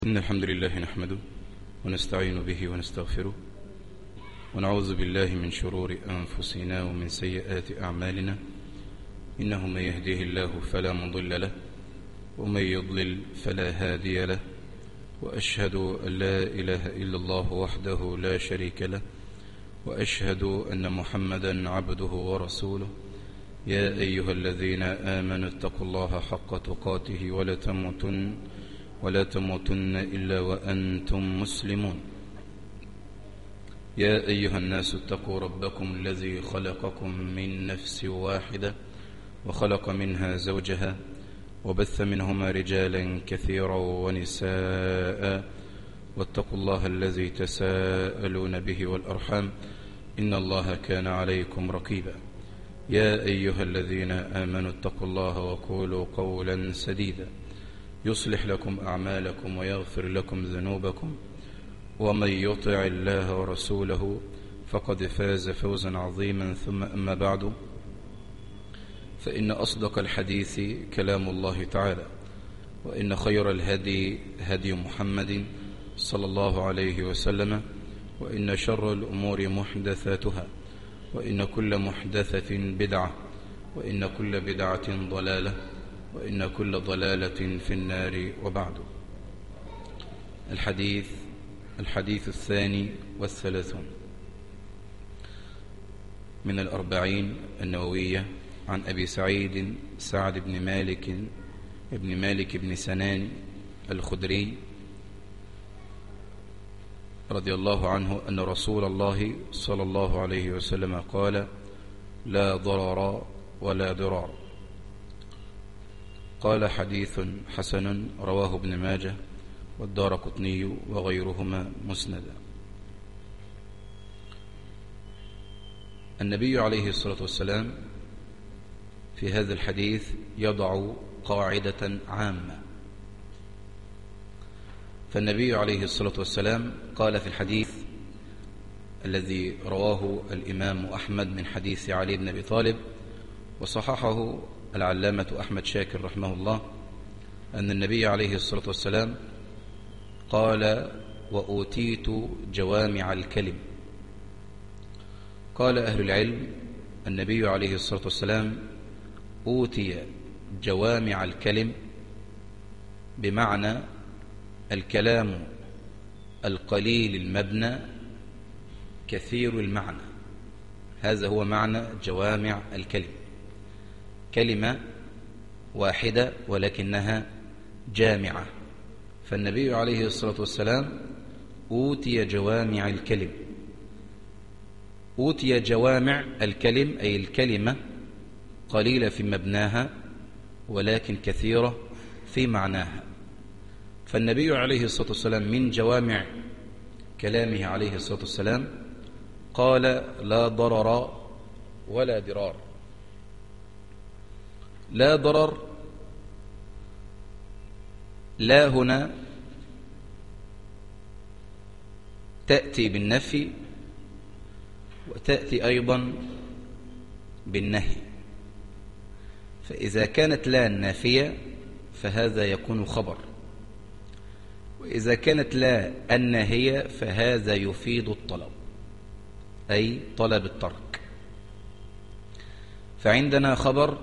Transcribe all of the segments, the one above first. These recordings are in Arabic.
إن الحمد لله نحمده ونستعين به ونستغفره ونعوذ بالله من شرور أنفسنا ومن سيئات أعمالنا. إنه من يهديه الله فلا مضل له ومن يضلل فلا هادي له، وأشهد أن لا إله إلا الله وحده لا شريك له، وأشهد أن محمدا عبده ورسوله. يا أيها الذين آمنوا اتقوا الله حق تقاته ولا تموتن إلا وأنتم مسلمون. يا أيها الناس اتقوا ربكم الذي خلقكم من نفس واحدة وخلق منها زوجها وبث منهما رجالا كثيرا ونساء، واتقوا الله الذي تساءلون به والأرحام إن الله كان عليكم رقيبا. يا أيها الذين آمنوا اتقوا الله وقولوا قولا سديدا يصلح لكم أعمالكم ويغفر لكم ذنوبكم، ومن يطع الله ورسوله فقد فاز فوزا عظيما. ثم أما بعد، فإن أصدق الحديث كلام الله تعالى، وإن خير الهدي هدي محمد صلى الله عليه وسلم، وإن شر الأمور محدثاتها، وإن كل محدثة بدعة، وإن كل بدعة ضلالة، وإن كل ضلالة في النار. وبعد، الحديث 32 من 40 النووية عن أبي سعد بن مالك بن سنان الخدري رضي الله عنه أن رسول الله صلى الله عليه وسلم قال: لا ضرر ولا ضرار. قال: حديث حسن، رواه ابن ماجه والدارقطني وغيرهما مسندا. النبي عليه الصلاة والسلام في هذا الحديث يضع قاعدة عامة. فالنبي عليه الصلاة والسلام قال في الحديث الذي رواه الإمام أحمد من حديث علي بن أبي طالب، وصححه العلامة أحمد شاكر رحمه الله، أن النبي عليه الصلاة والسلام قال: وأوتيت جوامع الكلم. قال أهل العلم: النبي عليه الصلاة والسلام أوتي جوامع الكلم بمعنى الكلام القليل المبنى كثير المعنى. هذا هو معنى جوامع الكلم، كلمة واحدة ولكنها جامعة. فالنبي عليه الصلاة والسلام أوتي جوامع الكلم. أوتي جوامع الكلم أي الكلمة قليلة في مبناها ولكن كثيرة في معناها. فالنبي عليه الصلاة والسلام من جوامع كلامه عليه الصلاة والسلام قال: لا ضرر ولا ضرار. لا ضرر، لا هنا تأتي بالنفي وتأتي أيضا بالنهي. فإذا كانت لا النافية فهذا يكون خبر، وإذا كانت لا الناهية فهذا يفيد الطلب، أي طلب الترك. فعندنا خبر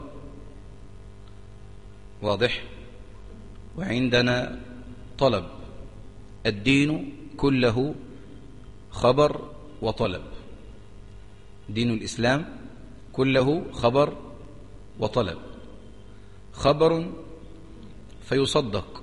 واضح، وعندنا طلب. الدين كله خبر وطلب. دين الإسلام كله خبر وطلب. خبر فيصدق،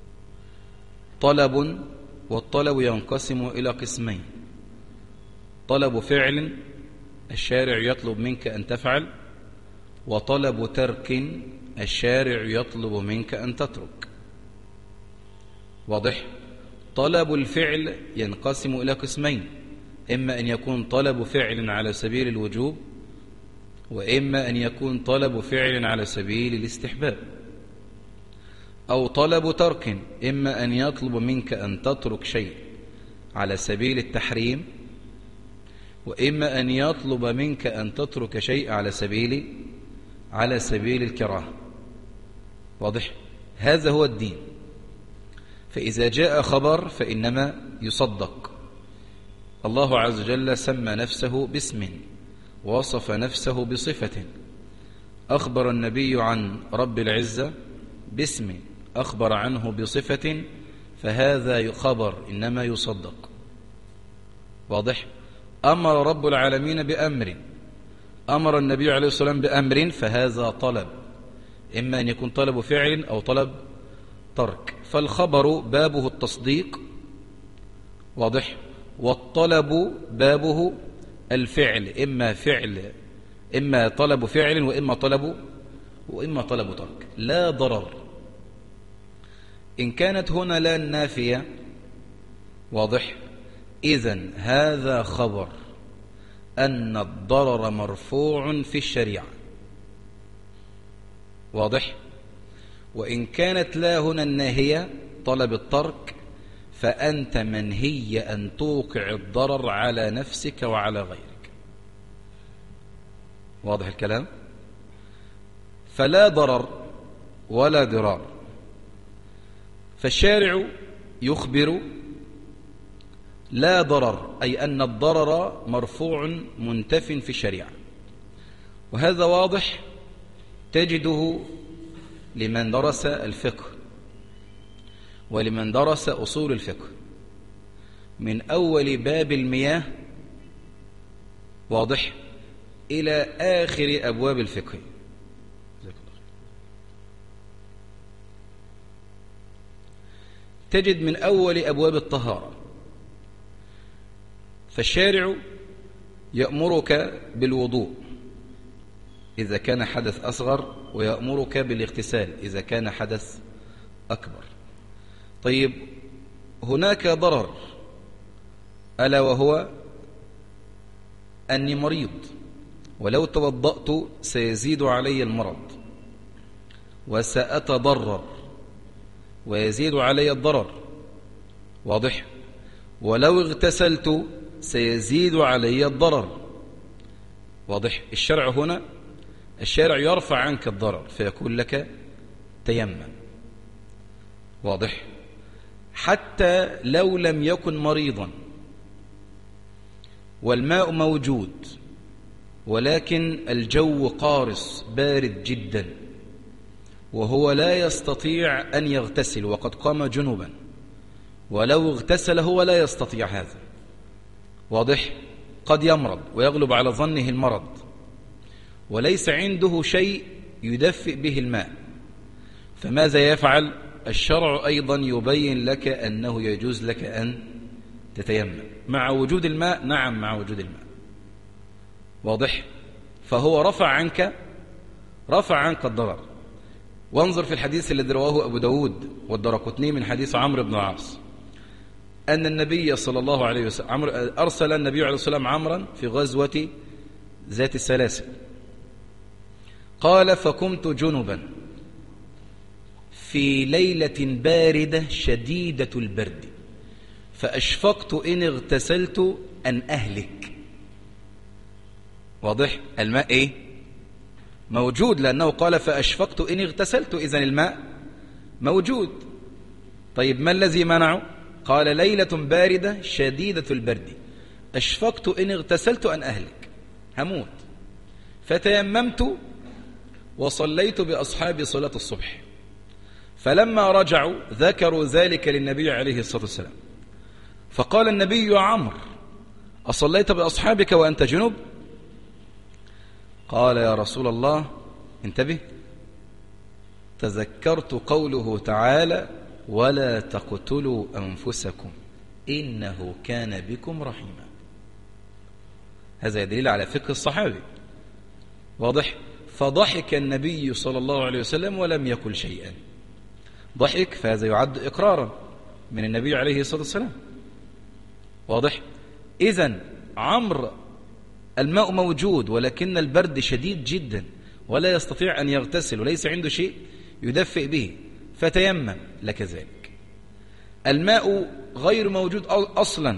طلب، والطلب ينقسم إلى قسمين: طلب فعل الشارع يطلب منك أن تفعل، وطلب ترك الشارع يطلب منك أن تترك. واضح؟ طلب الفعل ينقسم إلى قسمين: إما أن يكون طلب فعل على سبيل الوجوب، وإما أن يكون طلب فعل على سبيل الاستحباب. أو طلب ترك، إما أن يطلب منك أن تترك شيء على سبيل التحريم، وإما أن يطلب منك أن تترك شيء على سبيل الكراهة. واضح؟ هذا هو الدين. فإذا جاء خبر فإنما يصدق. الله عز وجل سمى نفسه باسم، وصف نفسه بصفة، أخبر النبي عن رب العزة باسم، أخبر عنه بصفة، فهذا خبر إنما يصدق. واضح؟ أمر رب العالمين بأمر، أمر النبي عليه الصلاة والسلام بأمر، فهذا طلب، إما أن يكون طلب فعل أو طلب ترك. فالخبر بابه التصديق، واضح، والطلب بابه الفعل، إما طلب فعل وإما طلب ترك. لا ضرر، إن كانت هنا لا النافية، واضح، إذن هذا خبر أن الضرر مرفوع في الشريعة، واضح. وإن كانت لا هنا الناهية طلب الترك، فأنت منهي أن توقع الضرر على نفسك وعلى غيرك. واضح الكلام؟ فلا ضرر ولا ضرار. فالشارع يخبر لا ضرر، أي أن الضرر مرفوع منتف في الشريعة، وهذا واضح تجده لمن درس الفقه ولمن درس أصول الفقه، من أول باب المياه، واضح، إلى آخر أبواب الفقه. تجد من أول أبواب الطهارة، فالشارع يأمرك بالوضوء إذا كان حدث أصغر، ويأمرك بالاغتسال إذا كان حدث أكبر. طيب، هناك ضرر، ألا وهو أني مريض، ولو توضأت سيزيد علي المرض وسأتضرر ويزيد علي الضرر، واضح. ولو اغتسلت سيزيد علي الضرر، واضح. الشرع هنا، الشارع يرفع عنك الضرر فيقول لك تيمم، واضح. حتى لو لم يكن مريضا والماء موجود، ولكن الجو قارس بارد جدا، وهو لا يستطيع أن يغتسل وقد قام جنوبا، ولو اغتسل هو لا يستطيع هذا، واضح. قد يمرض ويغلب على ظنه المرض، وليس عنده شيء يدفئ به الماء، فماذا يفعل؟ الشرع أيضا يبين لك أنه يجوز لك أن تتيمم مع وجود الماء. نعم، مع وجود الماء، واضح. فهو رفع عنك الضرر. وانظر في الحديث الذي رواه أبو داود والدرقطني من حديث عمرو بن العاص، أن النبي صلى الله عليه وسلم أرسل النبي عليه الصلاة والسلام عمرا في غزوة ذات السلاسل، قال: فكنت جنبا في ليلة باردة شديدة البرد، فأشفقت إن اغتسلت أن أهلك. واضح؟ الماء إيه؟ موجود، لأنه قال فأشفقت إن اغتسلت، إذن الماء موجود. طيب، ما الذي منعه؟ قال: ليلة باردة شديدة البرد، أشفقت إن اغتسلت أن أهلك، هموت. فتيممت وصليت بأصحابي صلاة الصبح، فلما رجعوا ذكروا ذلك للنبي عليه الصلاة والسلام، فقال النبي: يا عمرو، أصليت بأصحابك وأنت جنب؟ قال: يا رسول الله، انتبه، تذكرت قوله تعالى: ولا تقتلوا أنفسكم إنه كان بكم رحيما. هذا دليل على فقه الصحابي، واضح. فضحك النبي صلى الله عليه وسلم ولم يقل شيئا، ضحك، فهذا يعد إقرارا من النبي عليه الصلاة والسلام، واضح. إذن عمرو الماء موجود، ولكن البرد شديد جدا ولا يستطيع أن يغتسل وليس عنده شيء يدفئ به، فتيمم لك ذلك. الماء غير موجود أصلا،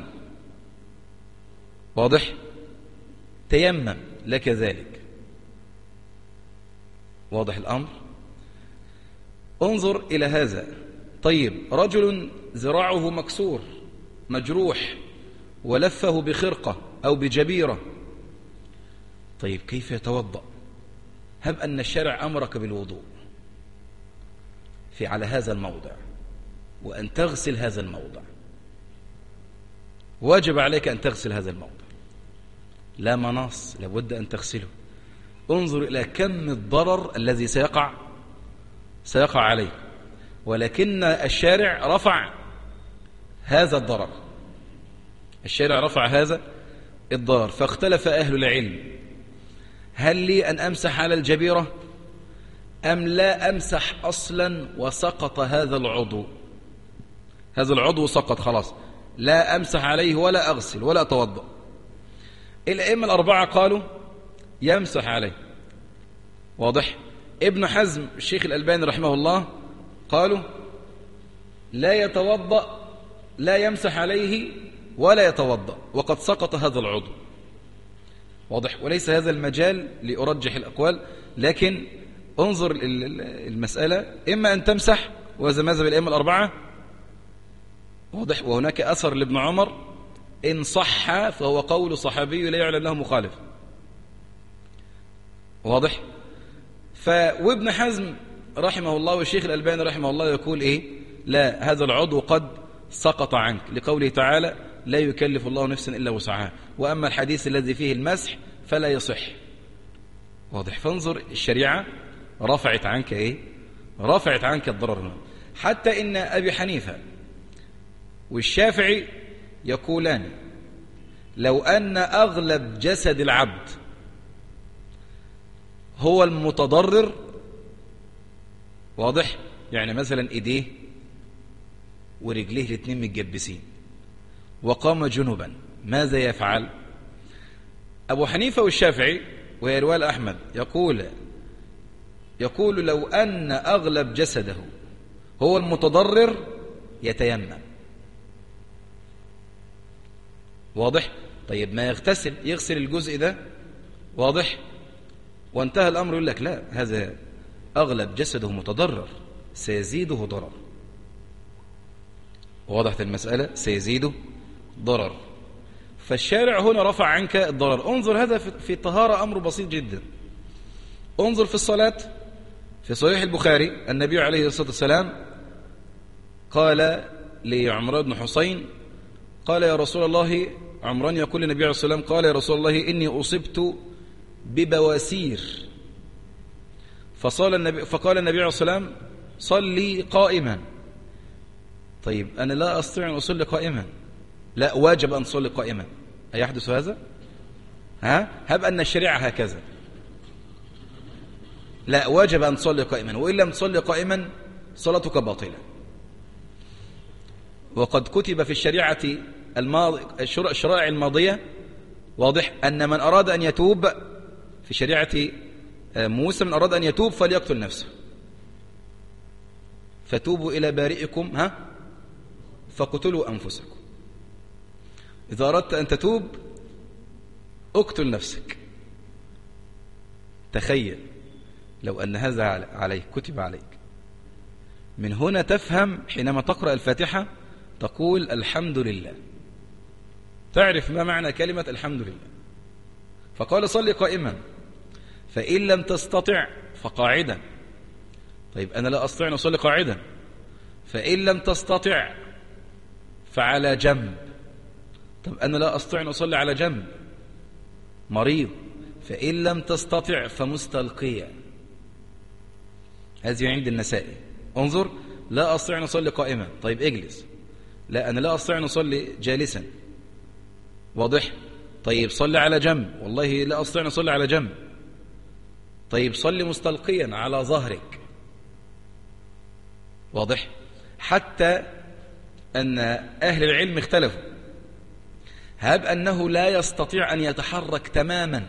واضح، تيمم لك ذلك، واضح الأمر. انظر إلى هذا، طيب رجل ذراعه مكسور مجروح ولفه بخرقة أو بجبيرة، طيب كيف يتوضأ؟ هب أن الشارع أمرك بالوضوء على هذا الموضع وأن تغسل هذا الموضع، واجب عليك أن تغسل هذا الموضع، لا مناص، لابد أن تغسله. انظر إلى كم الضرر الذي سيقع عليه، ولكن الشارع رفع هذا الضرر، الشارع رفع هذا الضرر. فاختلف أهل العلم هل لي أن أمسح على الجبيرة أم لا أمسح أصلا وسقط هذا العضو، هذا العضو سقط خلاص، لا أمسح عليه ولا أغسل ولا أتوضأ. الأئمة الأربعة قالوا يمسح عليه، واضح. ابن حزم الشيخ الألباني رحمه الله قالوا لا يتوضأ، لا يمسح عليه ولا يتوضأ وقد سقط هذا العضو، واضح. وليس هذا المجال لأرجح الأقوال، لكن انظر المسألة، إما أن تمسح وهذا مذهب الأئمة الأربعة، واضح. وهناك أثر لابن عمر إن صح فهو قول صحابي لا يعلم له مخالف، واضح. وابن حزم رحمه الله والشيخ الألباني رحمه الله يقول إيه؟ لا، هذا العضو قد سقط عنك، لقوله تعالى لا يكلف الله نفسا إلا وسعها، وأما الحديث الذي فيه المسح فلا يصح، واضح. فانظر الشريعة رفعت عنك إيه؟ رفعت عنك الضرر. حتى إن أبي حنيفة والشافعي يقولان لو أن أغلب جسد العبد هو المتضرر، واضح، يعني مثلا إيديه ورجليه الاثنين متجبسين وقام جنبا، ماذا يفعل؟ أبو حنيفة والشافعي وهي رواية أحمد يقول لو أن أغلب جسده هو المتضرر يتيمم، واضح. طيب ما يغسل الجزء ده، واضح، وانتهى الأمر. يقول لك لا، هذا أغلب جسده متضرر سيزيده ضرر، وضحت المسألة، سيزيده ضرر. فالشارع هنا رفع عنك الضرر. انظر هذا في الطهارة أمر بسيط جدا. انظر في الصلاة في صحيح البخاري، النبي عليه الصلاة والسلام قال لعمران بن حسين، قال يا رسول الله، عمران يقول للنبي عليه الصلاة والسلام قال يا رسول الله إني أصبت ببواسير، فقال النبي عليه الصلاة والسلام صلي قائما. طيب أنا لا أستطيع أن أصلي قائما، لا، واجب أن أصلي قائما، أيحدث هذا؟ هب أن الشريعة هكذا، لا، واجب أن تصلي قائما، وإن لم تصلي قائما صلاتك باطلة. وقد كتب في الشريعة الشرائع الماضية، واضح، أن من أراد أن يتوب في شريعة موسى، من أراد أن يتوب فليقتل نفسه، فتوبوا إلى بارئكم فقتلوا أنفسكم. إذا أردت أن تتوب اقتل نفسك. تخيل لو أن هذا عليك، كتب عليك. من هنا تفهم حينما تقرأ الفاتحة تقول الحمد لله، تعرف ما معنى كلمة الحمد لله. فقال صلي قائما، فإن لم تستطع فقاعدا. طيب أنا لا أستطيع أن أصلي قاعدا، فإن لم تستطع فعلى جنب. طب أنا لا أستطيع أن أصلي على جنب، مريض، فإن لم تستطع فمستلقيا. هذه عند النسائي. انظر، لا أستطيع أن أصلي قائما، طيب اجلس. لا، أنا لا أستطيع أن أصلي جالسا، واضح. طيب صلي على جنب، والله لا أستطيع أن أصلي على جنب. طيب صلي مستلقيا على ظهرك، واضح. حتى أن أهل العلم اختلفوا، هب أنه لا يستطيع أن يتحرك تماما،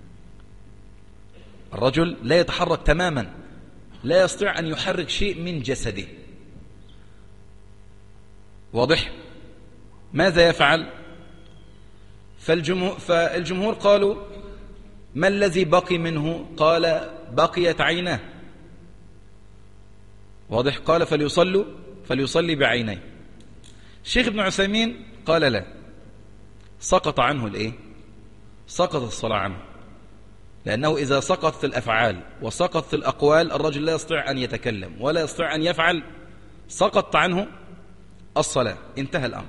الرجل لا يتحرك تماما، لا يستطيع أن يحرك شيء من جسده، واضح، ماذا يفعل؟ فالجمهور قالوا ما الذي بقي منه؟ قال بقيت عيناه، واضح. قال فليصلوا فليصلي بعينيه. الشيخ ابن عثيمين قال لا، سقط عنه الايه؟ سقطت الصلاة عنه، لأنه إذا سقطت الأفعال وسقطت الأقوال الرجل لا يستطيع أن يتكلم ولا يستطيع أن يفعل، سقط عنه الصلاة، انتهى الأمر.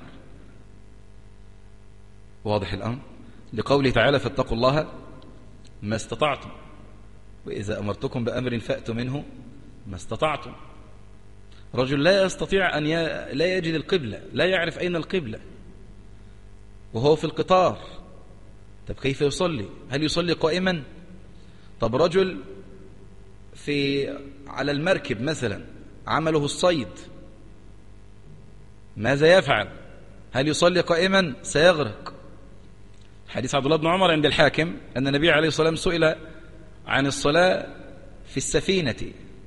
واضح الأمر؟ لقوله تعالى فاتقوا الله ما استطعتم، وإذا أمرتكم بأمر فأتوا منه ما استطعتم. رجل لا يستطيع أن لا يجد القبلة، لا يعرف أين القبلة وهو في القطار، طب كيف يصلي؟ هل يصلي قائما؟ طب رجل على المركب مثلا عمله الصيد، ماذا يفعل؟ هل يصلي قائما؟ سيغرق. حديث عبد الله بن عمر عند الحاكم أن النبي عليه الصلاة والسلام سئل عن الصلاة في السفينة،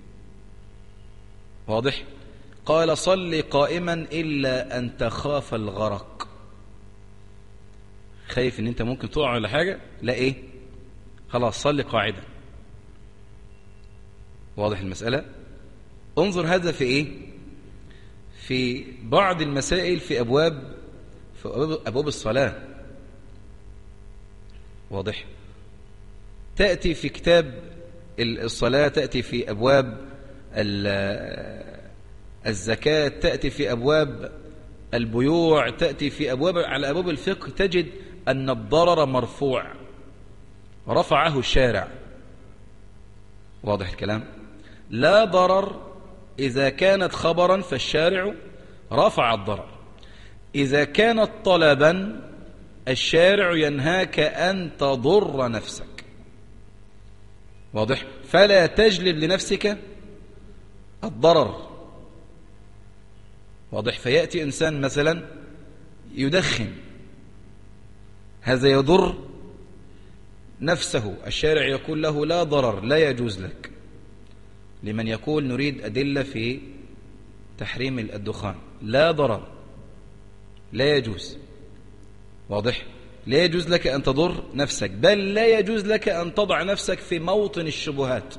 واضح؟ قال صل قائما إلا أن تخاف الغرق. خايف ان انت ممكن تقع ولا حاجة؟ لا، ايه؟ خلاص صلي قاعدا. واضح المسألة؟ انظر هذا في ايه؟ في بعض المسائل في أبواب الصلاة. واضح؟ تأتي في كتاب الصلاة، تأتي في أبواب الزكاة، تأتي في أبواب البيوع، تأتي في على أبواب الفقه، تجد أن الضرر مرفوع، رفعه الشارع. واضح الكلام؟ لا ضرر إذا كانت خبرا فالشارع رفع الضرر، إذا كانت طلبا الشارع ينهاك أن تضر نفسك. واضح؟ فلا تجلب لنفسك الضرر. واضح؟ فيأتي إنسان مثلا يدخن، هذا يضر نفسه، الشارع يقول له لا ضرر، لا يجوز لك. لمن يقول نريد أدلة في تحريم الدخان، لا ضرر، لا يجوز. واضح؟ لا يجوز لك أن تضر نفسك، بل لا يجوز لك أن تضع نفسك في موطن الشبهات.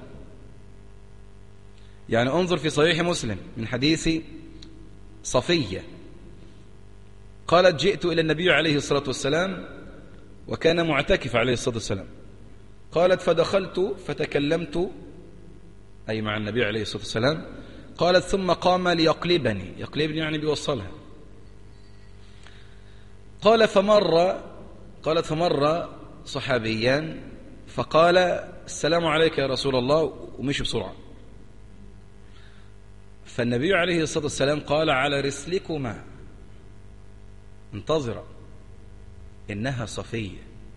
يعني انظر في صحيح مسلم من حديث صفية قالت جئت إلى النبي عليه الصلاة والسلام وكان معتكف عليه الصلاة والسلام، قالت فدخلت فتكلمت، أي مع النبي عليه الصلاة والسلام، قالت ثم قام ليقلبني، يقلبني يعني بيوصلها، قالت فمر صحابيان فقال السلام عليك يا رسول الله، ومشي بسرعة. فالنبي عليه الصلاة والسلام قال على رسلكما انتظر، إنها صفية،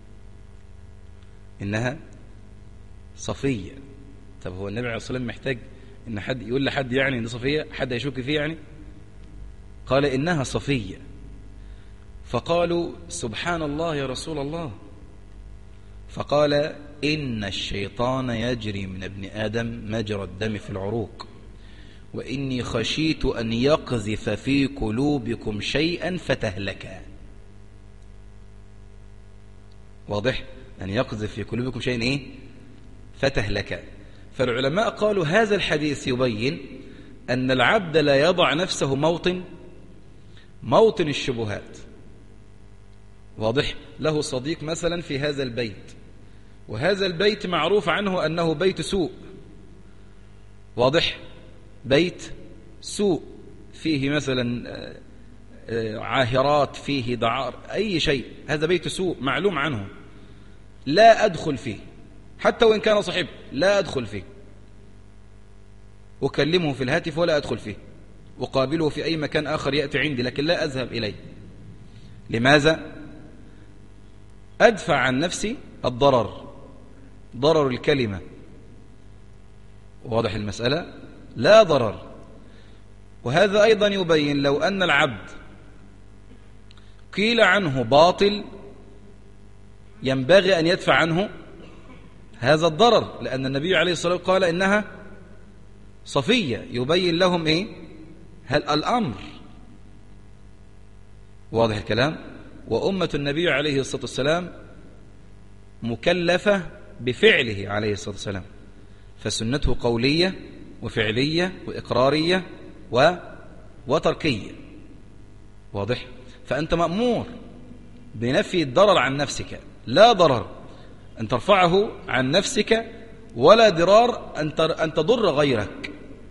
إنها صفية. طب هو النبي عليه الصلاة والسلام محتاج إن حد يقول لحد يعني إن صفية، حد يشك فيه يعني؟ قال إنها صفية. فقالوا سبحان الله يا رسول الله. فقال إن الشيطان يجري من ابن آدم مجرى الدم في العروق، وإني خشيت أن يقذف في قلوبكم شيئا فتهلكا. واضح؟ أن يقذف في قلوبكم شيئا إيه؟ فتهلكا. فالعلماء قالوا هذا الحديث يبين أن العبد لا يضع نفسه موطن الشبهات. واضح؟ له صديق مثلا في هذا البيت، وهذا البيت معروف عنه أنه بيت سوء. واضح؟ بيت سوء، فيه مثلا عاهرات، فيه دعار، أي شيء، هذا بيت سوء معلوم عنه، لا أدخل فيه حتى وإن كان صاحب، لا أدخل فيه، أكلمه في الهاتف ولا أدخل فيه، أقابله في أي مكان آخر يأتي عندي، لكن لا أذهب إليه. لماذا؟ أدفع عن نفسي الضرر، ضرر الكلمة. واضح المسألة؟ لا ضرر. وهذا أيضا يبين لو أن العبد قيل عنه باطل ينبغي أن يدفع عنه هذا الضرر، لأن النبي عليه الصلاة والسلام قال إنها صفية، يبين لهم إيه؟ هل الأمر. واضح الكلام؟ وأمة النبي عليه الصلاة والسلام مكلفة بفعله عليه الصلاة والسلام، فسنته قولية وفعلية وإقرارية وتركية. واضح؟ فأنت مأمور بنفي الضرر عن نفسك، لا ضرر أن ترفعه عن نفسك، ولا ضرار أن تضر غيرك.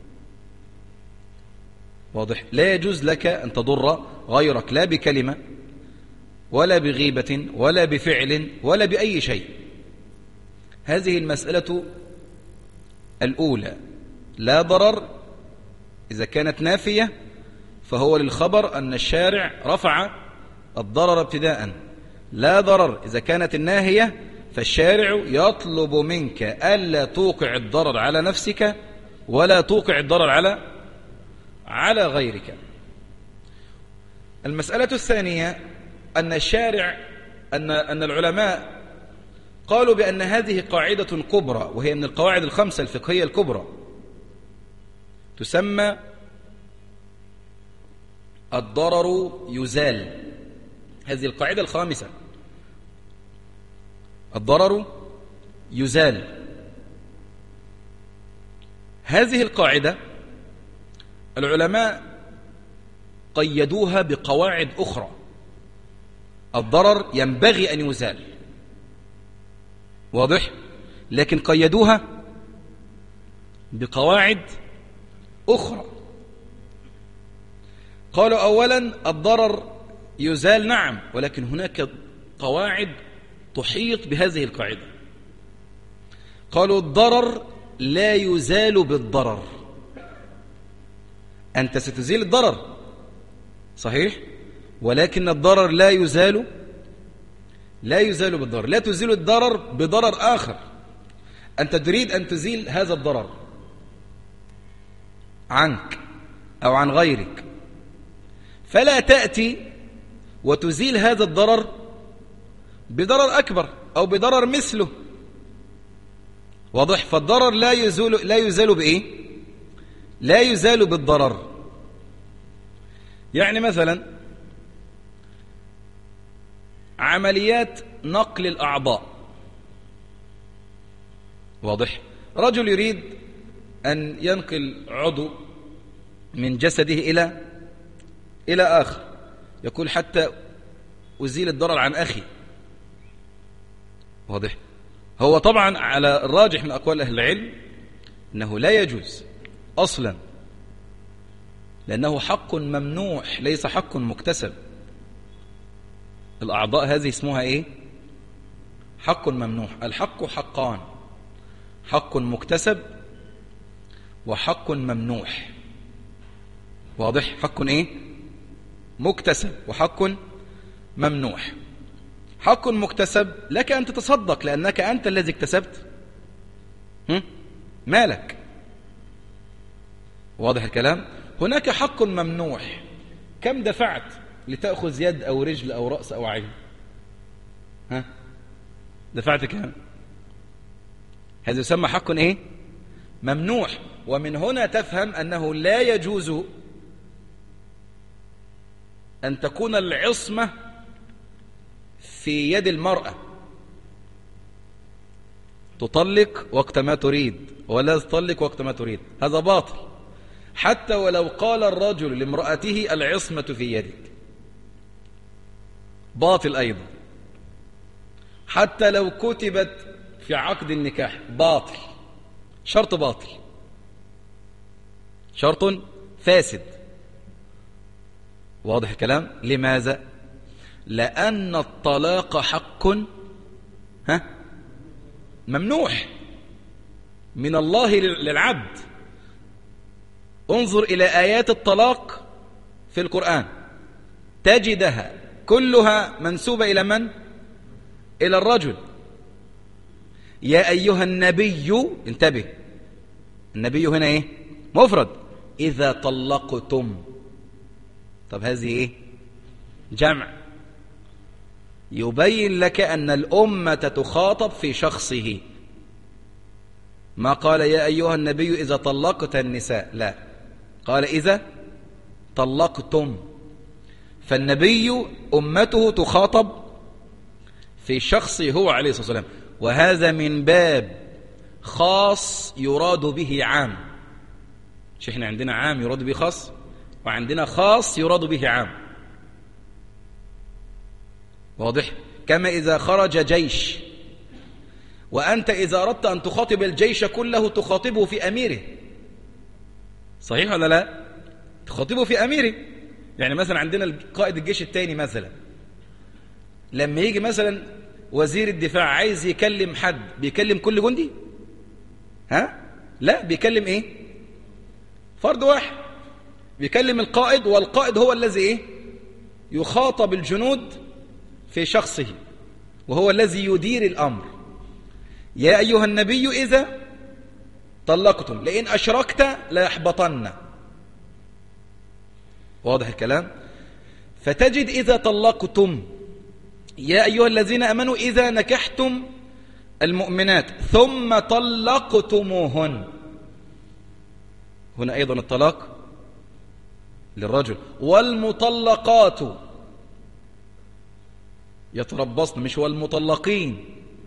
واضح؟ لا يجوز لك أن تضر غيرك، لا بكلمة ولا بغيبة ولا بفعل ولا بأي شيء. هذه المسألة الأولى. لا ضرر إذا كانت نافية فهو للخبر أن الشارع رفع الضرر ابتداء. لا ضرر إذا كانت الناهية فالشارع يطلب منك ألا توقع الضرر على نفسك ولا توقع الضرر على غيرك. المسألة الثانية أن أن العلماء قالوا بأن هذه قاعدة كبرى، وهي من القواعد الخمسة الفقهية الكبرى، تسمى الضرر يزال. هذه القاعدة الخامسة، الضرر يزال. هذه القاعدة العلماء قيدوها بقواعد أخرى. الضرر ينبغي أن يزال، واضح؟ لكن قيدوها بقواعد أخرى. قالوا أولا الضرر يزال، نعم، ولكن هناك قواعد تحيط بهذه القاعدة. قالوا الضرر لا يزال بالضرر. أنت ستزيل الضرر صحيح، ولكن الضرر لا يزال بالضرر. لا تزيل الضرر بضرر آخر. أنت تريد أن تزيل هذا الضرر عنك أو عن غيرك، فلا تأتي وتزيل هذا الضرر بضرر أكبر أو بضرر مثله. واضح؟ فالضرر لا يزال بإيه؟ لا يزال بالضرر. يعني مثلا عمليات نقل الأعضاء. واضح؟ رجل يريد أن ينقل عضو من جسده إلى آخر، يقول حتى أزيل الضرر عن أخي. واضح؟ هو طبعا على الراجح من أقوال أهل العلم أنه لا يجوز أصلا، لأنه حق ممنوح ليس حق مكتسب. الأعضاء هذه اسمها إيه؟ حق ممنوح. الحق حقان، حق مكتسب وحق ممنوح. واضح؟ حق إيه؟ مكتسب وحق ممنوح. حق مكتسب لك أن تتصدق لأنك أنت الذي اكتسبت مالك. واضح الكلام؟ هناك حق ممنوح. كم دفعت لتأخذ يد أو رجل أو رأس أو عين؟ دفعت كم؟ هذا يسمى حق إيه؟ ممنوح. ومن هنا تفهم أنه لا يجوز أن تكون العصمة في يد المرأة، تطلق وقت ما تريد ولا تطلق وقت ما تريد. هذا باطل، حتى ولو قال الرجل لامرأته العصمة في يدك، باطل أيضا. حتى لو كتبت في عقد النكاح باطل، شرط باطل، شرط فاسد. واضح الكلام؟ لماذا؟ لأن الطلاق حق ممنوح من الله للعبد. انظر إلى آيات الطلاق في القرآن تجدها كلها منسوبة إلى من؟ إلى الرجل. يا أيها النبي، انتبه، النبي هنا إيه؟ مفرد. إذا طلقتم، طب هذه إيه؟ جمع، يبين لك أن الأمة تخاطب في شخصه. ما قال يا أيها النبي إذا طلقت النساء، لا، قال إذا طلقتم. فالنبي أمته تخاطب في شخصه هو عليه الصلاة والسلام، وهذا من باب خاص يراد به عام. مش احنا عندنا عام يراد به خاص؟ وعندنا خاص يراد به عام. واضح؟ كما إذا خرج جيش، وأنت إذا أردت أن تخاطب الجيش كله تخاطبه في أميره، صحيح ولا لا؟ تخاطبه في أميره. يعني مثلا عندنا قائد الجيش الثاني مثلا، لما يجي مثلا وزير الدفاع عايز يكلم حد، بيكلم كل جندي؟ ها؟ لا، بيكلم ايه؟ فرد واحد، بيكلم القائد، والقائد هو الذي ايه؟ يخاطب الجنود في شخصه، وهو الذي يدير الأمر. يا أيها النبي إذا طلقتم لئن أشركت ليحبطن. واضح الكلام؟ فتجد إذا طلقتم يا أيها الذين أمنوا إذا نكحتم المؤمنات ثم طلقتموهن. هنا أيضا الطلاق للرجل. والمطلقات يتربصن، مش والمطلقين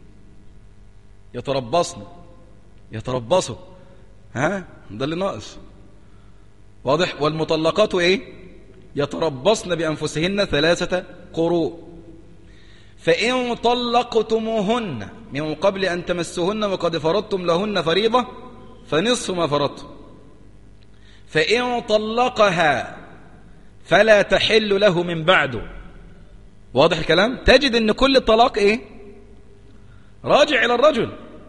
يتربصن، يتربصوا، ها؟ ده اللي ناقص. واضح؟ والمطلقات ايه؟ يتربصن بأنفسهن 3 قروء. فإن طلقتموهن من قبل أن تمسوهن وقد فرضتم لهن فريضة فنصف ما فرضتم. فإن طلقها فلا تحل له من بعده. واضح الكلام؟ تجد أن كل الطلاق ايه؟ راجع إلى الرجل.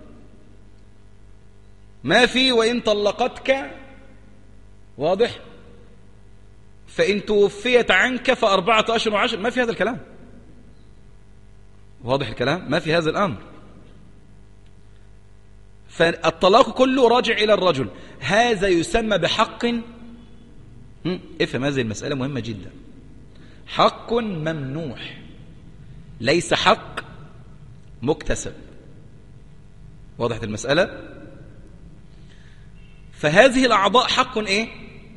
ما في وإن طلقتك، واضح، فإن توفيت عنك ف4 أشهر و10، ما في هذا الكلام. واضح الكلام؟ ما في هذا الأمر. فالطلاق كله راجع إلى الرجل. هذا يسمى بحق. افهم هذه المسألة مهمة جدا. حق ممنوح، ليس حق مكتسب. واضحة المسألة؟ فهذه الأعضاء حق ايه؟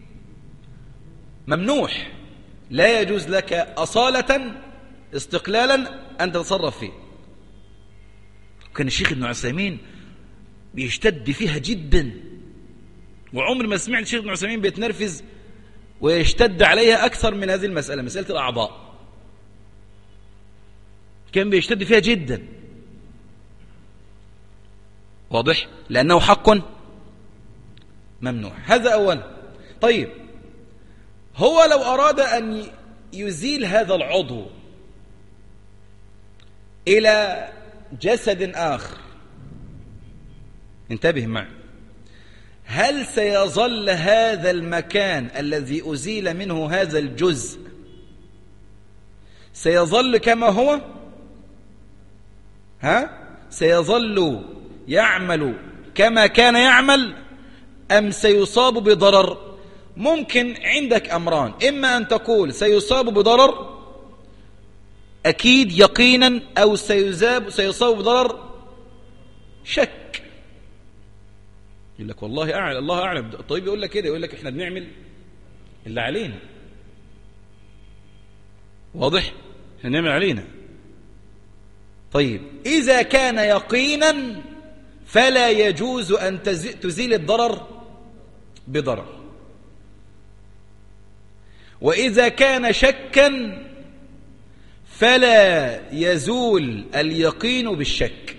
ممنوح، لا يجوز لك أصالة استقلالا أن تتصرف فيه. كان الشيخ ابن عثيمين بيشتد فيها جدا، وعمر ما سمعت الشيخ ابن عثيمين بيتنرفز ويشتد عليها أكثر من هذه المسألة، مسألة الأعضاء. كان بيشتد فيها جدا. واضح؟ لأنه حق ممنوع. هذا أولا. طيب، هو لو أراد أن يزيل هذا العضو إلى جسد آخر، انتبه معي، هل سيظل هذا المكان الذي أزيل منه هذا الجزء سيظل كما هو؟ ها؟ سيظل يعمل كما كان يعمل أم سيصاب بضرر؟ ممكن عندك أمران، إما أن تقول سيصاب بضرر أكيد يقينا، أو سيصاب بضرر شك. يقول لك والله أعلم، الله أعلم. الطبيب يقول لك كده، يقول لك إحنا بنعمل اللي علينا. واضح؟ إحنا نعمل علينا. طيب، إذا كان يقينا فلا يجوز أن تزيل الضرر بضرر، وإذا كان شكا فلا يزول اليقين بالشك.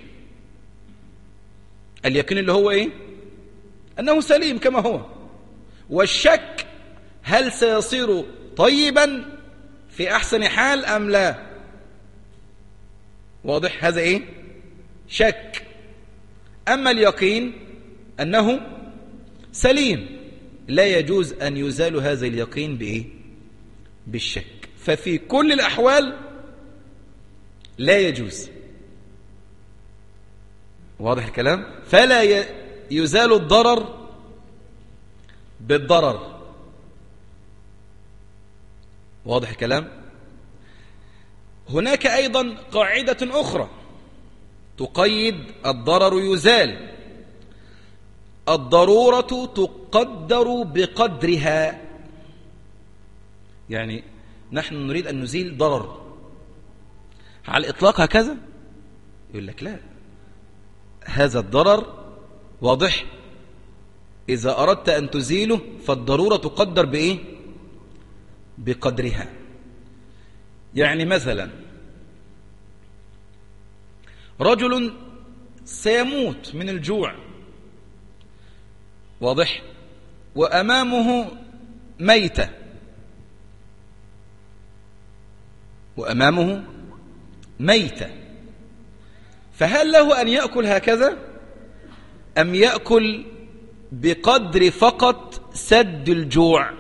اليقين اللي هو إيه؟ أنه سليم كما هو، والشك هل سيصير طيبا في أحسن حال أم لا؟ واضح؟ هذا إيه؟ شك. أما اليقين أنه سليم، لا يجوز أن يزال هذا اليقين بإيه؟ بالشك. ففي كل الأحوال لا يجوز. واضح الكلام؟ فلا يزال الضرر بالضرر. واضح الكلام؟ هناك أيضا قاعدة أخرى تقيد الضرر يزال: الضرورة تقدر بقدرها. يعني نحن نريد أن نزيل ضرر على الإطلاق هكذا، يقول لك لا، هذا الضرر واضح، إذا أردت أن تزيله فالضرورة تقدر بإيه؟ بقدرها. يعني مثلا رجل سيموت من الجوع، واضح، وأمامه ميتة، وأمامه ميتة، فهل له أن يأكل هكذا أم يأكل بقدر فقط سد الجوع؟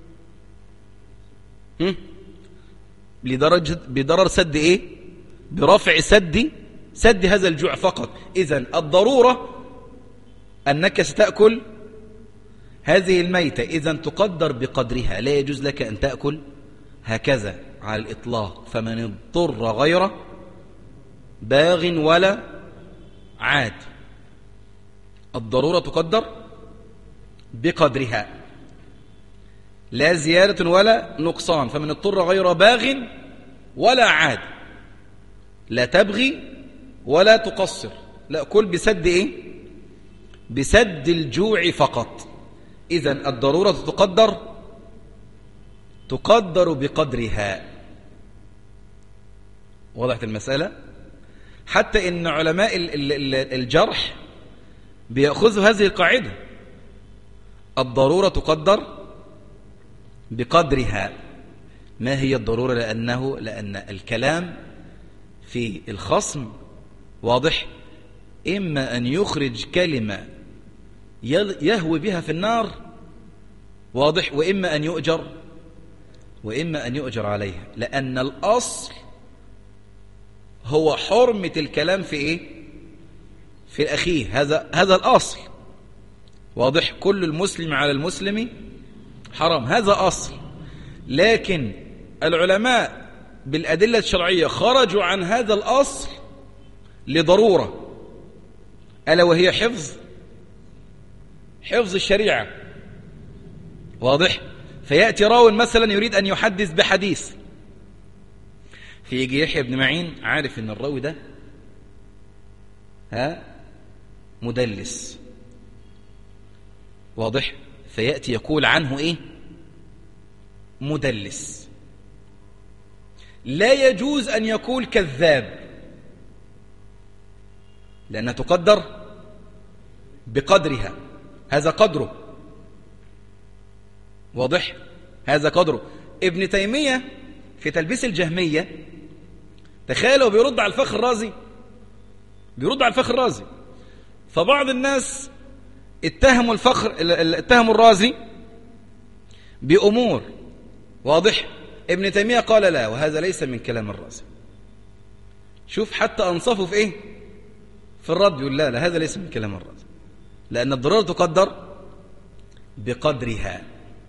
بدرر سد إيه؟ برفع سد هذا الجوع فقط. إذن الضرورة أنك ستأكل هذه الميتة، إذن تقدر بقدرها، لا يجوز لك أن تأكل هكذا على الإطلاق. فمن اضطر غير باغ ولا عاد، الضرورة تقدر بقدرها، لا زيادة ولا نقصان. فمن اضطر غير باغ ولا عاد، لا تبغي ولا تقصر، لا، كل بسد إيه؟ بسد الجوع فقط. إذن الضرورة تقدر بقدرها. وضحت المسألة؟ حتى إن علماء الجرح بيأخذوا هذه القاعدة، الضرورة تقدر بقدرها. ما هي الضرورة؟ لأن الكلام في الخصم واضح، إما أن يخرج كلمة يهوي بها في النار، واضح، وإما أن يؤجر عليها، لأن الأصل هو حرمة الكلام في إيه؟ في الأخيه. هذا الأصل، واضح، كل المسلم على المسلم حرام، هذا أصل. لكن العلماء بالأدلة الشرعية خرجوا عن هذا الأصل لضرورة، ألا وهي حفظ الشريعة، واضح. فيأتي راو مثلا يريد أن يحدث بحديث، فيجي يحيى بن معين عارف أن الراوي ده مدلس، واضح، فيأتي يقول عنه إيه؟ مدلس. لا يجوز أن يقول كذاب، لأنها تقدر بقدرها، هذا قدره، واضح، هذا قدره. ابن تيمية في تلبيس الجهمية، تخيلوا بيرد على الفخر الرازي، فبعض الناس اتهموا الرازي بأمور، واضح. ابن تيمية قال لا، وهذا ليس من كلام الرازي. شوف حتى أنصفه في إيه؟ في الرد، يقول لا هذا ليس من كلام الرازي، لأن الضرورة تقدر بقدرها،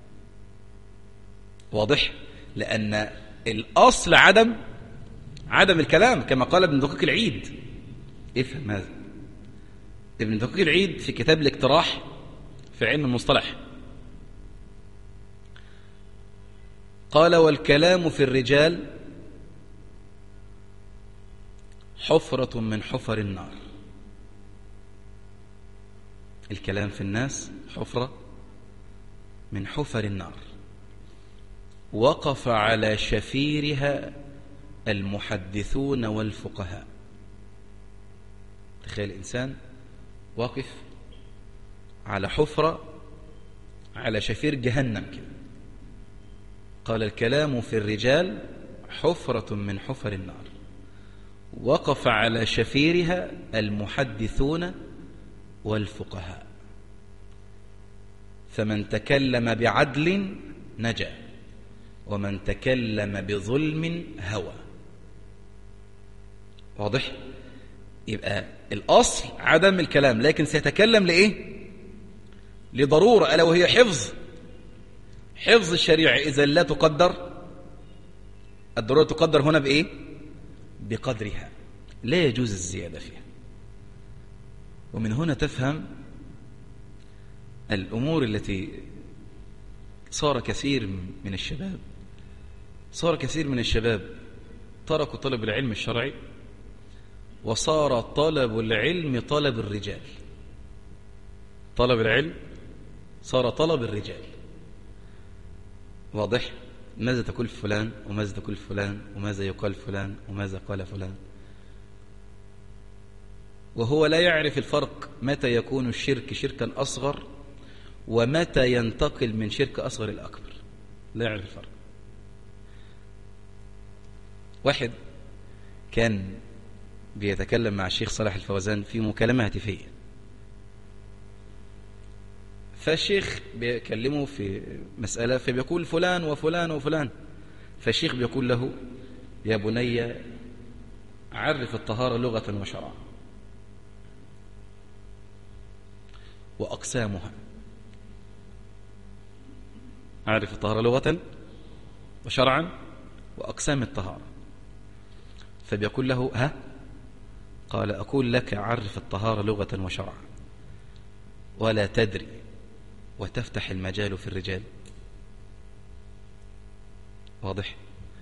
واضح، لأن الأصل عدم الكلام، كما قال ابن دقيق العيد. افهم هذا، ابن دقيق العيد في كتاب الاقتراح في علم المصطلح قال: والكلام في الرجال حفرة من حفر النار. الكلام في الناس حفرة من حفر النار، وقف على شفيرها المحدثون والفقهاء. تخيل إنسان واقف على حفرة على شفير جهنم كده، قال: الكلام في الرجال حفرة من حفر النار، وقف على شفيرها المحدثون والفقهاء، فمن تكلم بعدل نجا، ومن تكلم بظلم هوى. واضح؟ يبقى الأصل عدم الكلام، لكن سيتكلم لإيه؟ لضرورة، ألا وهي حفظ الشريعة. إذا لا تقدر الضرورة، تقدر هنا بإيه؟ بقدرها، لا يجوز الزيادة فيها. ومن هنا تفهم الأمور التي صار كثير من الشباب تركوا طلب العلم الشرعي، وصار طلب العلم طلب الرجال. طلب العلم صار طلب الرجال، واضح، ماذا تقول فلان وماذا تقول فلان وماذا يقال فلان وماذا قال فلان، وهو لا يعرف الفرق متى يكون الشرك شركا أصغر ومتى ينتقل من شرك أصغر إلى أكبر، لا يعرف الفرق. واحد كان بيتكلم مع الشيخ صالح الفوزان في مكالمة هاتفية، فالشيخ بيكلمه في مسألة فبيقول فلان وفلان وفلان، فالشيخ بيقول له يا بني عرف الطهارة لغة وشرعا وأقسامها، عرف الطهارة لغة وشرعا وأقسام الطهارة. فبيقول له ها؟ قال أقول لك عرف الطهارة لغة وشرعا ولا تدري وتفتح المجال في الرجال. واضح؟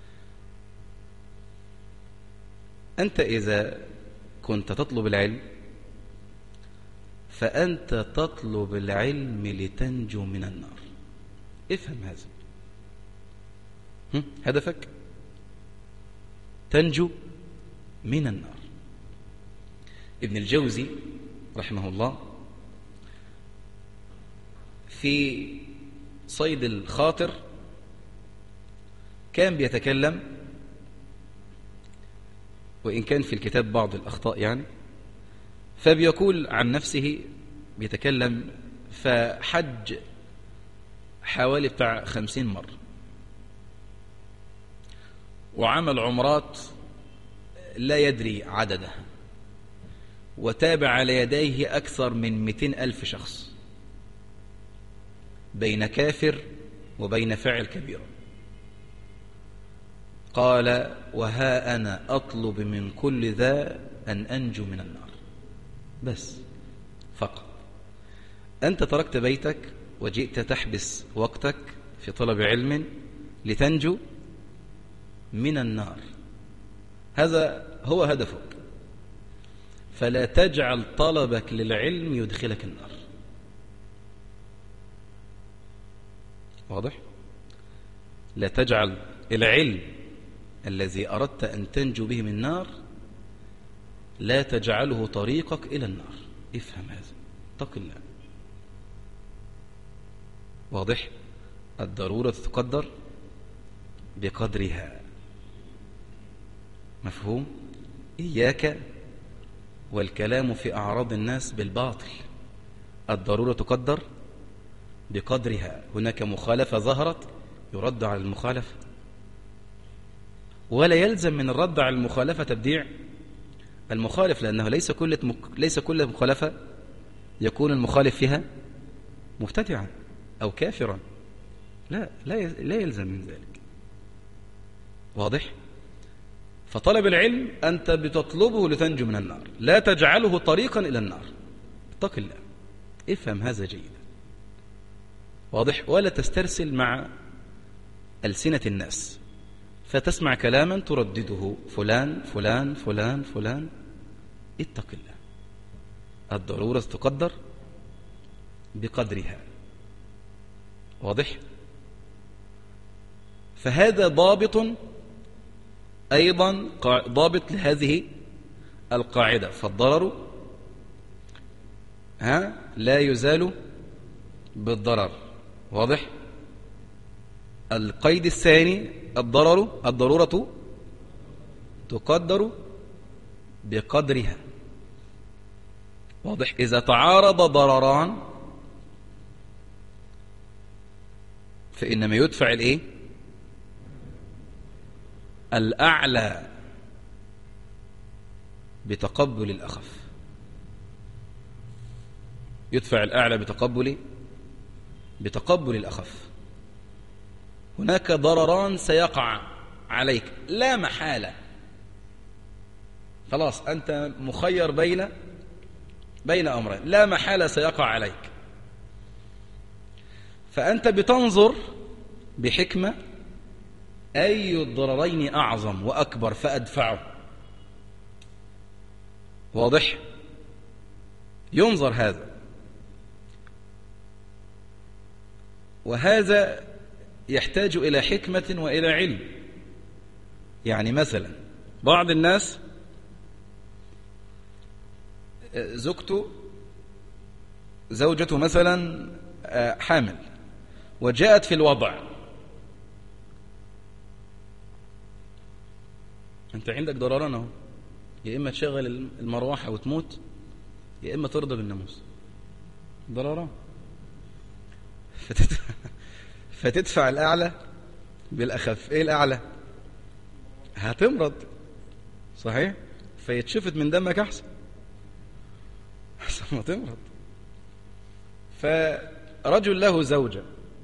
أنت إذا كنت تطلب العلم فأنت تطلب العلم لتنجو من النار. افهم هذا، هدفك تنجو من النار. ابن الجوزي رحمه الله في صيد الخاطر كان بيتكلم، وإن كان في الكتاب بعض الأخطاء يعني، فبيقول عن نفسه بيتكلم فحج حوالي بتاع 50 مرة وعمل عمرات لا يدري عددها، وتابع على يديه أكثر من 200,000 شخص بين كافر وبين فاعل كبير. قال وها أنا أطلب من كل ذا أن أنجو من النار بس فقط. أنت تركت بيتك وجئت تحبس وقتك في طلب علم لتنجو من النار، هذا هو هدفك. فلا تجعل طلبك للعلم يدخلك النار. واضح؟ لا تجعل العلم الذي أردت أن تنجو به من النار لا تجعله طريقك إلى النار. افهم هذا، اتق الله. واضح؟ الضرورة تقدر بقدرها. مفهوم؟ إياك والكلام في أعراض الناس بالباطل. الضرورة تقدر بقدرها. هناك مخالفة ظهرت يرد على المخالفة، ولا يلزم من الرد على المخالفة تبديع المخالف، لأنه ليس كل مخالفة يكون المخالف فيها مبتدعا أو كافرا. لا يلزم من ذلك. واضح؟ فطلب العلم أنت بتطلبه لتنجو من النار، لا تجعله طريقا إلى النار. اتق الله، افهم هذا جيدا. واضح؟ ولا تسترسل مع ألسنة الناس فتسمع كلاما تردده فلان فلان فلان فلان. اتق الله. الضرورة تقدر بقدرها. واضح؟ فهذا ضابط أيضا، ضابط لهذه القاعدة. فالضرر لا يزال بالضرر. واضح؟ القيد الثاني الضرورة تقدر بقدرها. واضح؟ إذا تعارض ضرران فإنما يدفع الأعلى بتقبل الأخف. يدفع الأعلى بتقبل الأخف. هناك ضرران سيقع عليك لا محالة، خلاص أنت مخير بين أمرين لا محالة سيقع عليك، فأنت بتنظر بحكمة أي الضررين أعظم وأكبر فأدفعه. واضح؟ ينظر هذا. وهذا يحتاج إلى حكمة وإلى علم. يعني مثلا بعض الناس زوجته مثلا حامل وجاءت في الوضع، أنت عندك ضرران اهو، يا إما تشغل المروحة وتموت، يا إما ترضى بالناموس. ضرران. فتدفع الأعلى بالأخف. إيه الأعلى؟ هتمرض، صحيح؟ فيتشفت من دمك أحسن ما تمرض. فرجل له زوجة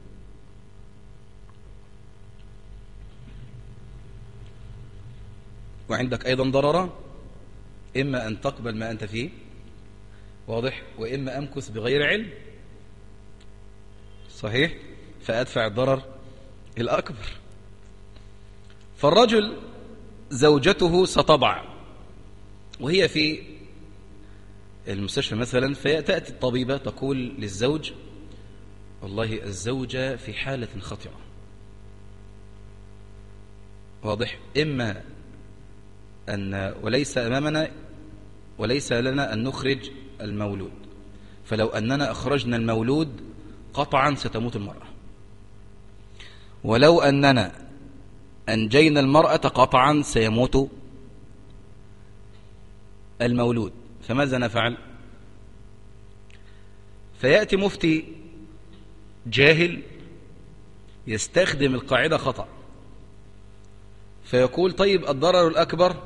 وعندك أيضا ضرران، إما أن تقبل ما أنت فيه، واضح، وإما أمكث بغير علم، صحيح، فأدفع الضرر الأكبر. فالرجل زوجته ستضع وهي في المستشفى مثلا، فتأتي الطبيبة تقول للزوج والله الزوجة في حالة خطرة، واضح، إما أن وليس لنا أن نخرج المولود، فلو أننا أخرجنا المولود قطعا ستموت المرأة، ولو أننا أنجينا المرأة قطعا سيموت المولود، فماذا نفعل؟ فيأتي مفتي جاهل يستخدم القاعدة خطأ، فيقول طيب الضرر الأكبر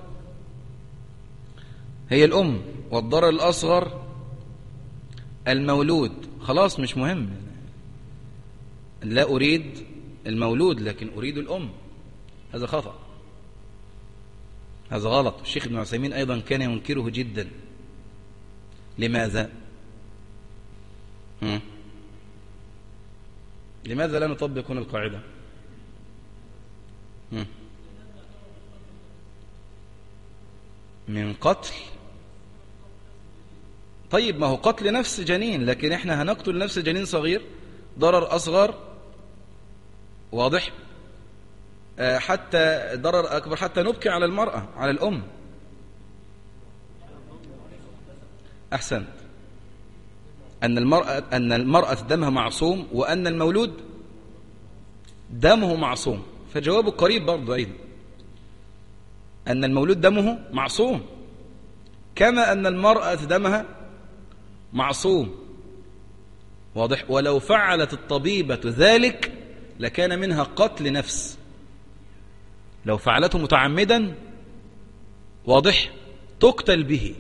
هي الأم والضرر الأصغر المولود، خلاص مش مهم، لا أريد المولود لكن أريد الأم. هذا خطأ، هذا غلط. الشيخ ابن عثيمين أيضا كان ينكره جدا. لماذا؟ لماذا لا نطبق هنا القاعدة؟ من قتل. طيب ما هو قتل نفس جنين، لكن احنا هنقتل نفس جنين صغير ضرر أصغر، واضح، حتى ضرر أكبر، حتى نبكي على المرأة، على الأم. أحسن. أن المرأة دمها معصوم وأن المولود دمه معصوم، فجوابه قريب برضو أيضا، أن المولود دمه معصوم كما أن المرأة دمها معصوم، واضح. ولو فعلت الطبيبة ذلك لكان منها قتل نفس، لو فعلته متعمدا، واضح، تقتل به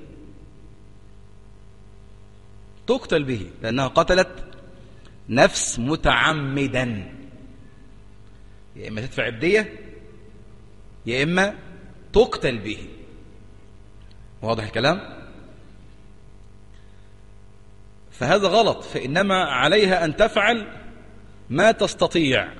لأنها قتلت نفس متعمدا، يا إما تدفع الدية يا إما تقتل به، واضح الكلام. فهذا غلط، فإنما عليها أن تفعل ما تستطيع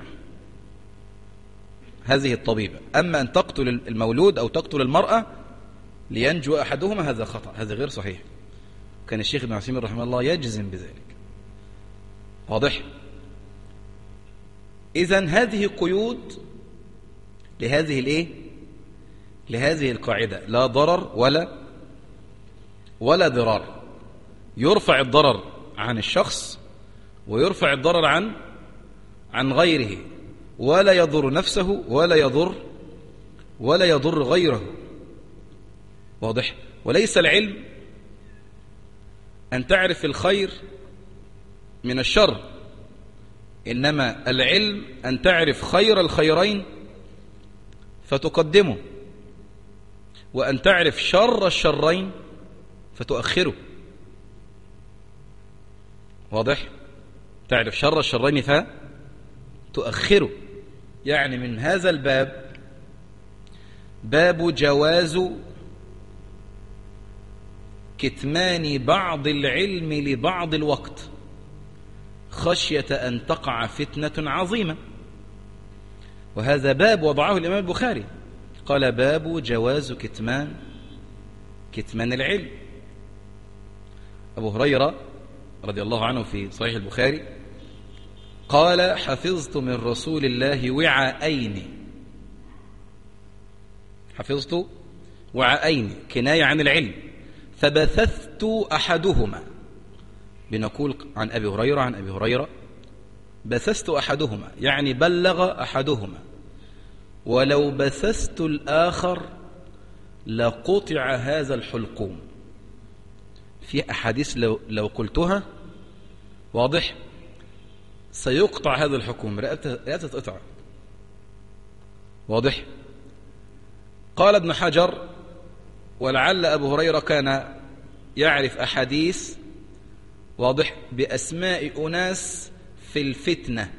هذه الطبيبة. أما أن تقتل المولود أو تقتل المرأة لينجو أحدهما هذا خطأ، هذا غير صحيح. كان الشيخ ابن عثيمين رحمه الله يجزم بذلك، واضح. إذن هذه قيود لهذه القاعدة، لا ضرر ولا ضرار. يرفع الضرر عن الشخص ويرفع الضرر عن غيره، ولا يضر نفسه ولا يضر غيره، واضح. وليس العلم أن تعرف الخير من الشر، إنما العلم أن تعرف خير الخيرين فتقدمه، وأن تعرف شر الشرين فتؤخره، واضح. تعرف شر الشرين فتؤخره. يعني من هذا الباب باب جواز كتمان بعض العلم لبعض الوقت خشية أن تقع فتنة عظيمة. وهذا باب وضعه الإمام البخاري، قال باب جواز كتمان العلم. أبو هريرة رضي الله عنه في صحيح البخاري قال حفظت من رسول الله وعاءين. حفظت وعاءين كناية عن العلم، فبثثت أحدهما. بنقول عن أبي هريرة بثثت أحدهما يعني بلغ أحدهما، ولو بثثت الآخر لقطع هذا الحلقوم. في أحاديث لو قلتها واضح سيقطع هذا الحلقوم، رأته تقطع. واضح. قال ابن حجر ولعل أبو هريرة كان يعرف أحاديث واضح بأسماء أناس في الفتنة.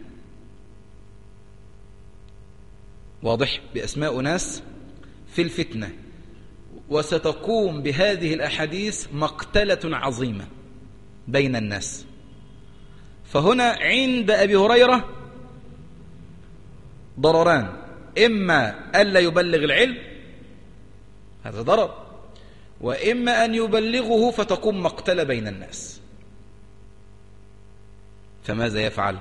واضح، بأسماء ناس في الفتنة، وستقوم بهذه الأحاديث مقتلة عظيمة بين الناس. فهنا عند أبي هريرة ضرران: إما ألا يبلغ العلم، هذا ضرر، وإما أن يبلغه فتقوم مقتلة بين الناس. فماذا يفعل؟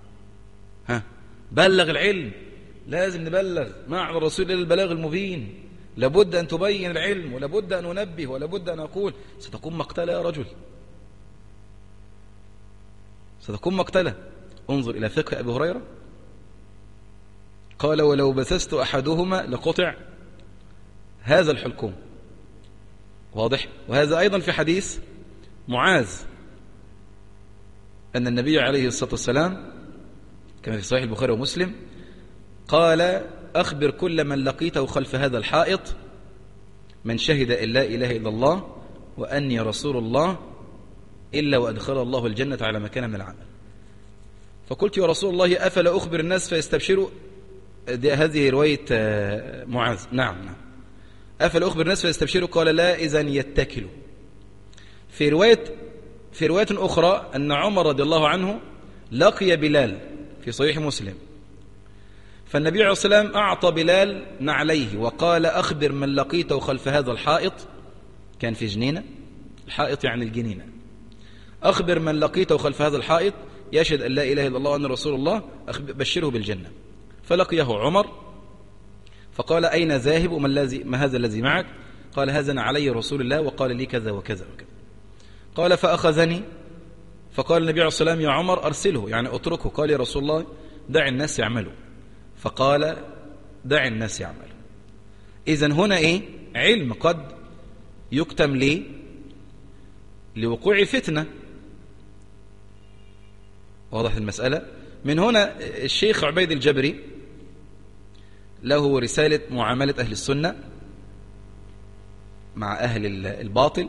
بلغ العلم، لازم نبلغ، ما على الرسول إلا البلاغ المبين، لابد أن تبين العلم، ولابد أن أنبه، ولابد أن أقول. ستكون مقتلة يا رجل، ستكون مقتلة. انظر إلى فقه أبي هريرة، قال ولو بثثت أحدهما لقطع هذا الحلقوم. واضح. وهذا أيضا في حديث معاذ أن النبي عليه الصلاة والسلام كما في صحيح البخاري ومسلم قال أخبر كل من لقيته خلف هذا الحائط من شهد أن لا إله إلا الله وأني رسول الله إلا وأدخل الله الجنة على ما كان من العمل. فقلت يا رسول الله أفلا أخبر الناس فيستبشروا؟ هذه رواية معاذ. نعم. أفلا أخبر الناس فيستبشروا؟ قال لا، إذن يتكلوا. في رواية أخرى أن عمر رضي الله عنه لقي بلال في صحيح مسلم، فالنبي عليه الصلاة والسلام أعطى بلال نعليه وقال أخبر من لقيته خلف هذا الحائط، كان في جنينة، الحائط يعني الجنينة، أخبر من لقيته خلف هذا الحائط يشهد أن لا إله إلا الله وأن رسول الله، بشره بالجنة. فلقيه عمر فقال أين ذاهب ما هذا الذي معك؟ قال هذا علي رسول الله وقال لي كذا وكذا وكذا. قال فأخذني، فقال النبي عليه الصلاة والسلام يا عمر أرسله، يعني أتركه. قال يا رسول الله دع الناس يعملوا، فقال دع الناس يعملوا. إذن هنا علم قد يكتم ليه؟ لوقوع فتنة. واضح المسألة. من هنا الشيخ عبيد الجبري له رسالة معاملة أهل السنة مع أهل الباطل،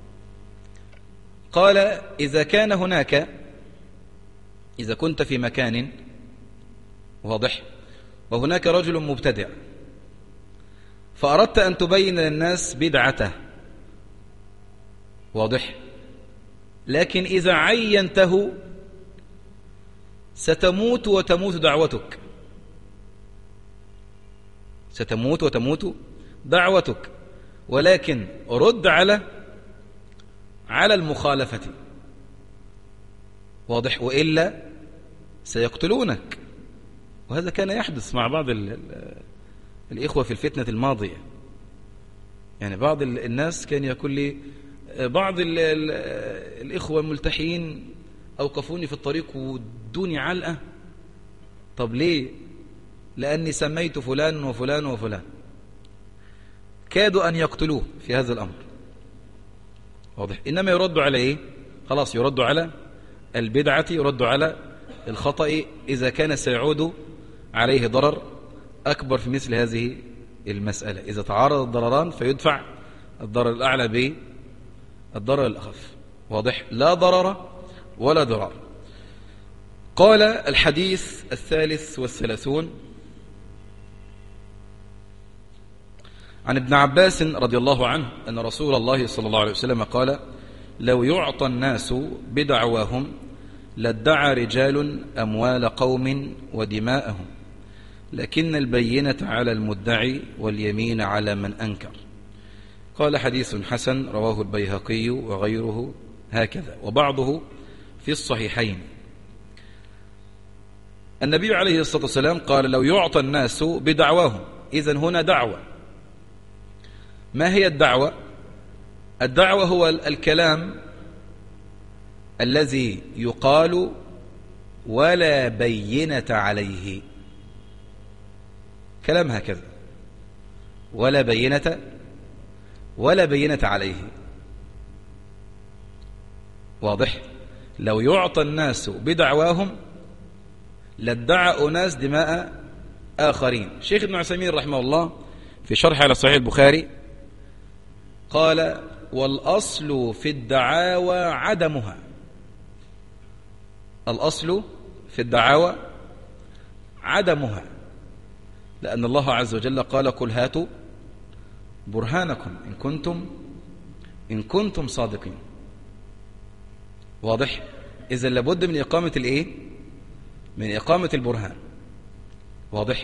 قال إذا كان هناك، إذا كنت في مكان واضح وهناك رجل مبتدع فأردت أن تبين للناس بدعته، واضح، لكن إذا عينته ستموت وتموت دعوتك، ستموت وتموت دعوتك، ولكن رد على المخالفة، واضح، وإلا سيقتلونك. وهذا كان يحدث مع بعض الإخوة في الفتنة الماضية. يعني بعض الناس كان يقول لي بعض الإخوة الملتحين أوقفوني في الطريق ودوني علقة. طب ليه؟ لأني سميت فلان وفلان وفلان. كادوا أن يقتلوه في هذا الأمر، واضح. إنما يرد على إيه؟ خلاص يرد على البدعة، يرد على الخطأ إذا كان سيعود عليه ضرر أكبر في مثل هذه المسألة. إذا تعارض الضرران فيدفع الضرر الأعلى بالضرر الأخف، واضح، لا ضرر ولا ضرر. قال الحديث 33 عن ابن عباس رضي الله عنه أن رسول الله صلى الله عليه وسلم قال لو يعطى الناس بدعواهم لادعى رجال أموال قوم ودماءهم، لكن البينة على المدعي واليمين على من أنكر. قال حديث حسن رواه البيهقي وغيره هكذا، وبعضه في الصحيحين. النبي عليه الصلاة والسلام قال لو يعطى الناس بدعواهم. إذن هنا دعوة. ما هي الدعوة؟ الدعوة هو الكلام الذي يقال ولا بينة عليه. كلام هكذا، ولا بينة عليه. واضح؟ لو يعطى الناس بدعواهم لادعى أناس دماء آخرين. شيخ ابن عثيمين رحمه الله في شرح على صحيح البخاري قال والأصل في الدعاوى عدمها. الأصل في الدعاوى عدمها، لأن الله عز وجل قال قل هاتوا برهانكم إن كنتم صادقين. واضح؟ إذن لابد من إقامة الإيه؟ من إقامة البرهان. واضح؟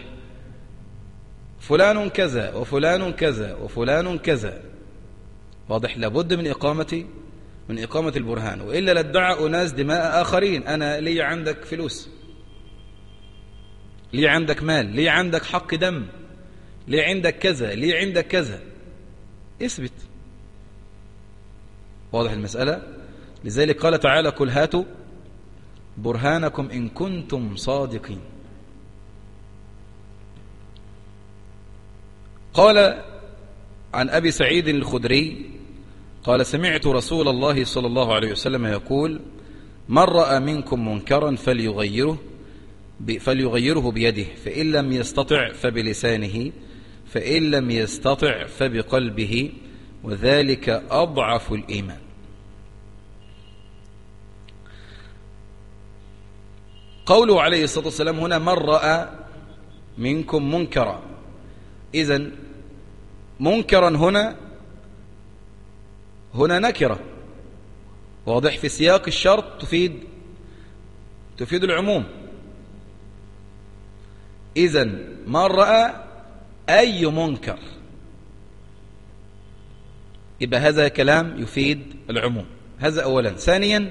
فلان كذا وفلان كذا وفلان كذا. واضح؟ لابد من إقامة البرهان، وإلا لادعى أناس دماء آخرين. أنا لي عندك فلوس، لي عندك مال، لي عندك حق دم، لي عندك كذا، لي عندك كذا. اثبت. واضح المسألة؟ لذلك قال تعالى قل هاتوا برهانكم إن كنتم صادقين. قال عن أبي سعيد الخدري قال سمعت رسول الله صلى الله عليه وسلم يقول من رأى منكم منكرا فليغيره بيده، فإن لم يستطع فبلسانه، فإن لم يستطع فبقلبه، وذلك أضعف الإيمان. قوله عليه الصلاة والسلام هنا من رأى منكم منكرا. إذن منكرا هنا نكرة. واضح؟ في سياق الشرط تفيد العموم. إذن من رأى أي منكر، يبقى هذا كلام يفيد العموم. هذا أولا. ثانيا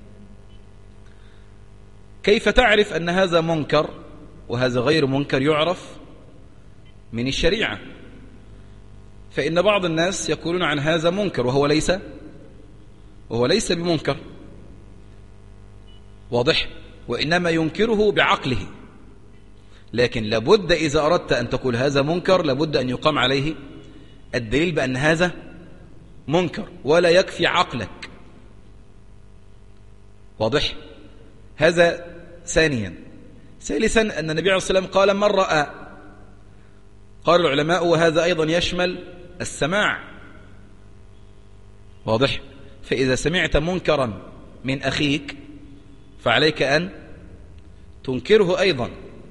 كيف تعرف أن هذا منكر وهذا غير منكر؟ يعرف من الشريعة. فإن بعض الناس يقولون عن هذا منكر وهو ليس بمنكر. واضح؟ وإنما ينكره بعقله. لكن لابد إذا أردت أن تقول هذا منكر لابد أن يقام عليه الدليل بأن هذا منكر، ولا يكفي عقلك. واضح؟ هذا ثانيا. ثالثا أن النبي عليه الصلاة والسلام قال من رأى. قال العلماء وهذا أيضا يشمل السماع. واضح؟ فإذا سمعت منكرا من أخيك فعليك أن تنكره أيضا.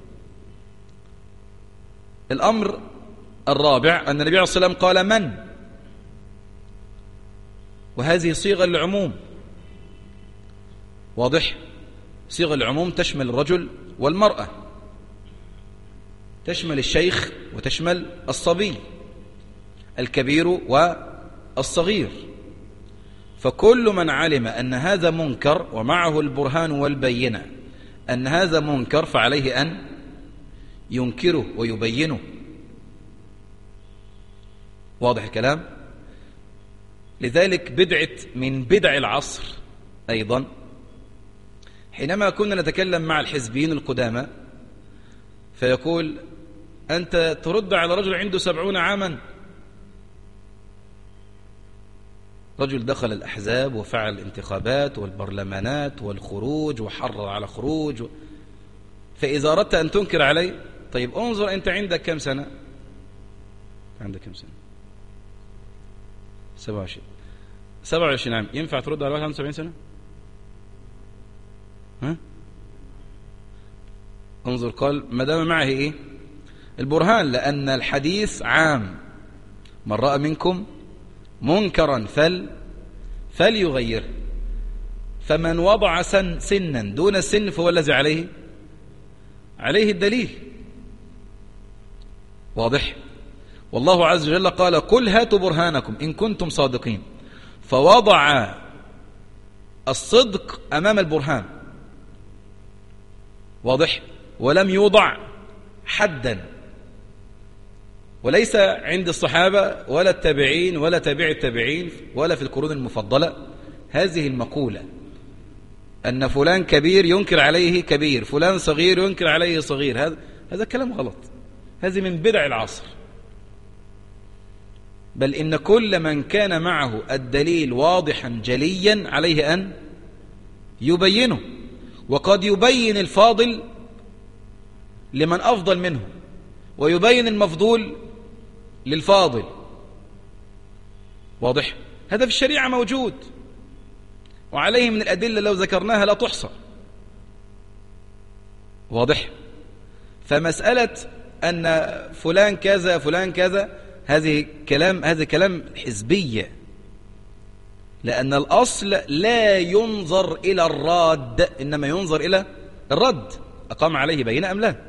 الأمر الرابع أن النبي عليه الصلاة والسلام قال من، وهذه صيغة العموم. واضح؟ صيغة العموم تشمل الرجل والمرأة، تشمل الشيخ وتشمل الصبي، الكبير والصغير. فكل من علم أن هذا منكر ومعه البرهان والبينة أن هذا منكر فعليه أن ينكره ويبينه. واضح الكلام؟ لذلك من بدع العصر أيضا حينما كنا نتكلم مع الحزبيين القدامى فيقول أنت ترد على رجل عنده 70 عاما، رجل دخل الأحزاب وفعل الانتخابات والبرلمانات والخروج وحرر على خروج، فإذا أردت أن تنكر عليه طيب انظر أنت عندك كم سنة؟ عندك كم سنة؟ 27 عام. ينفع ترد على واحد عنده 70 سنة؟ ها؟ انظر قال ما دام معه ايه البرهان، لأن الحديث عام. من رأى منكم منكرا فليغير. فمن وضع سنا دون السن فهو الذي عليه الدليل. واضح؟ والله عز وجل قال قل هاتوا برهانكم إن كنتم صادقين، فوضع الصدق أمام البرهان. واضح؟ ولم يوضع حدا، وليس عند الصحابة ولا التابعين ولا تابع التابعين ولا في القرون المفضلة هذه المقولة أن فلان كبير ينكر عليه كبير، فلان صغير ينكر عليه صغير. هذا كلام غلط، هذه من بدع العصر. بل إن كل من كان معه الدليل واضحا جليا عليه أن يبينه، وقد يبين الفاضل لمن أفضل منه ويبين المفضول للفاضل. واضح؟ هذا في الشريعة موجود، وعليه من الأدلة لو ذكرناها لا تحصى. واضح؟ فمسألة أن فلان كذا فلان كذا هذه كلام حزبية، لأن الأصل لا ينظر إلى الراد، إنما ينظر إلى الرد، أقام عليه بينة أم لا.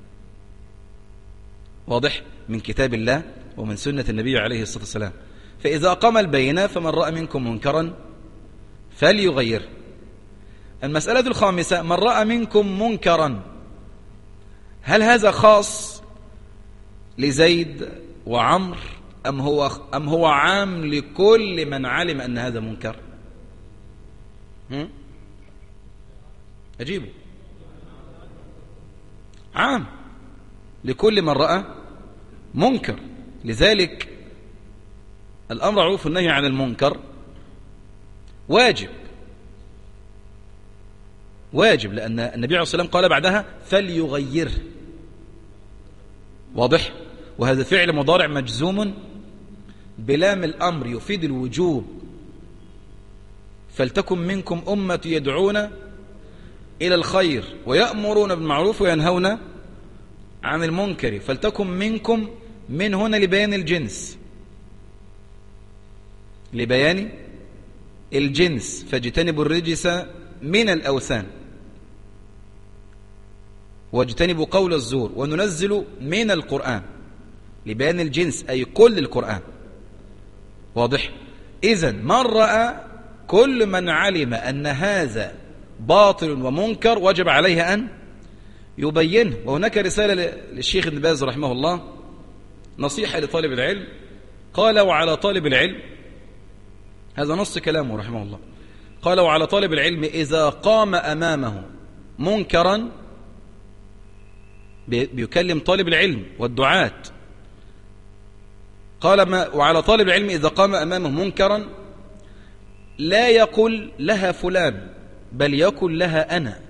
واضح؟ من كتاب الله ومن سنة النبي عليه الصلاة والسلام. فإذا أقام البينة فمن رأى منكم منكرا فليغير. المسألة الخامسة: من رأى منكم منكرا، هل هذا خاص لزيد وعمر أم هو عام لكل من علم أن هذا منكر؟ أجيبه. عام لكل من رأى منكر. لذلك الأمر معروف والنهي عن المنكر واجب، لأن النبي عليه الصلاة والسلام قال بعدها فليغيره. واضح؟ وهذا فعل مضارع مجزوم بلام الأمر يفيد الوجوب. فلتكن منكم أمة يدعون إلى الخير ويأمرون بالمعروف وينهون عن المنكر. فلتكن منكم، من هنا لبيان الجنس، لبيان الجنس. فاجتنبوا الرجس من الأوثان واجتنبوا قول الزور وننزل من القرآن، لبيان الجنس أي كل القرآن. واضح؟ إذن من رأى، كل من علم أن هذا باطل ومنكر وجب عليه أن يبينه. وهناك رسالة للشيخ ابن باز رحمه الله، نصيحة لطالب العلم، قال: وعلى طالب العلم، هذا نص كلامه رحمه الله، قال: وعلى طالب العلم إذا قام أمامه منكرا، بيكلم طالب العلم والدعاة، قال: وعلى طالب العلم إذا قام أمامه منكرا لا يقل لها فلان بل يقل لها أنا.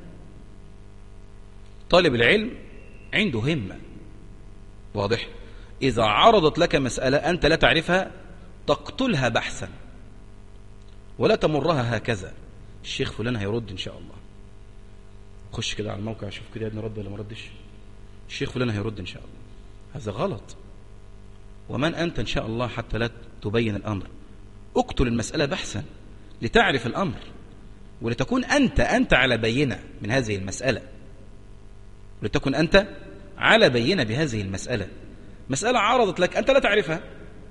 طالب العلم عنده همة. واضح؟ إذا عرضت لك مسألة أنت لا تعرفها تقتلها بحثا، ولا تمرها هكذا. الشيخ فلان هيرد إن شاء الله، خش كده على الموقع شوف كده يا ابني رد ولا ما ردش. الشيخ فلان هيرد إن شاء الله. هذا غلط. ومن أنت إن شاء الله حتى لا تبين الأمر؟ اقتل المسألة بحثا لتعرف الأمر، ولتكون أنت على بينة من هذه المسألة، ولتكن أنت على بينة بهذه المسألة. مسألة عرضت لك أنت لا تعرفها.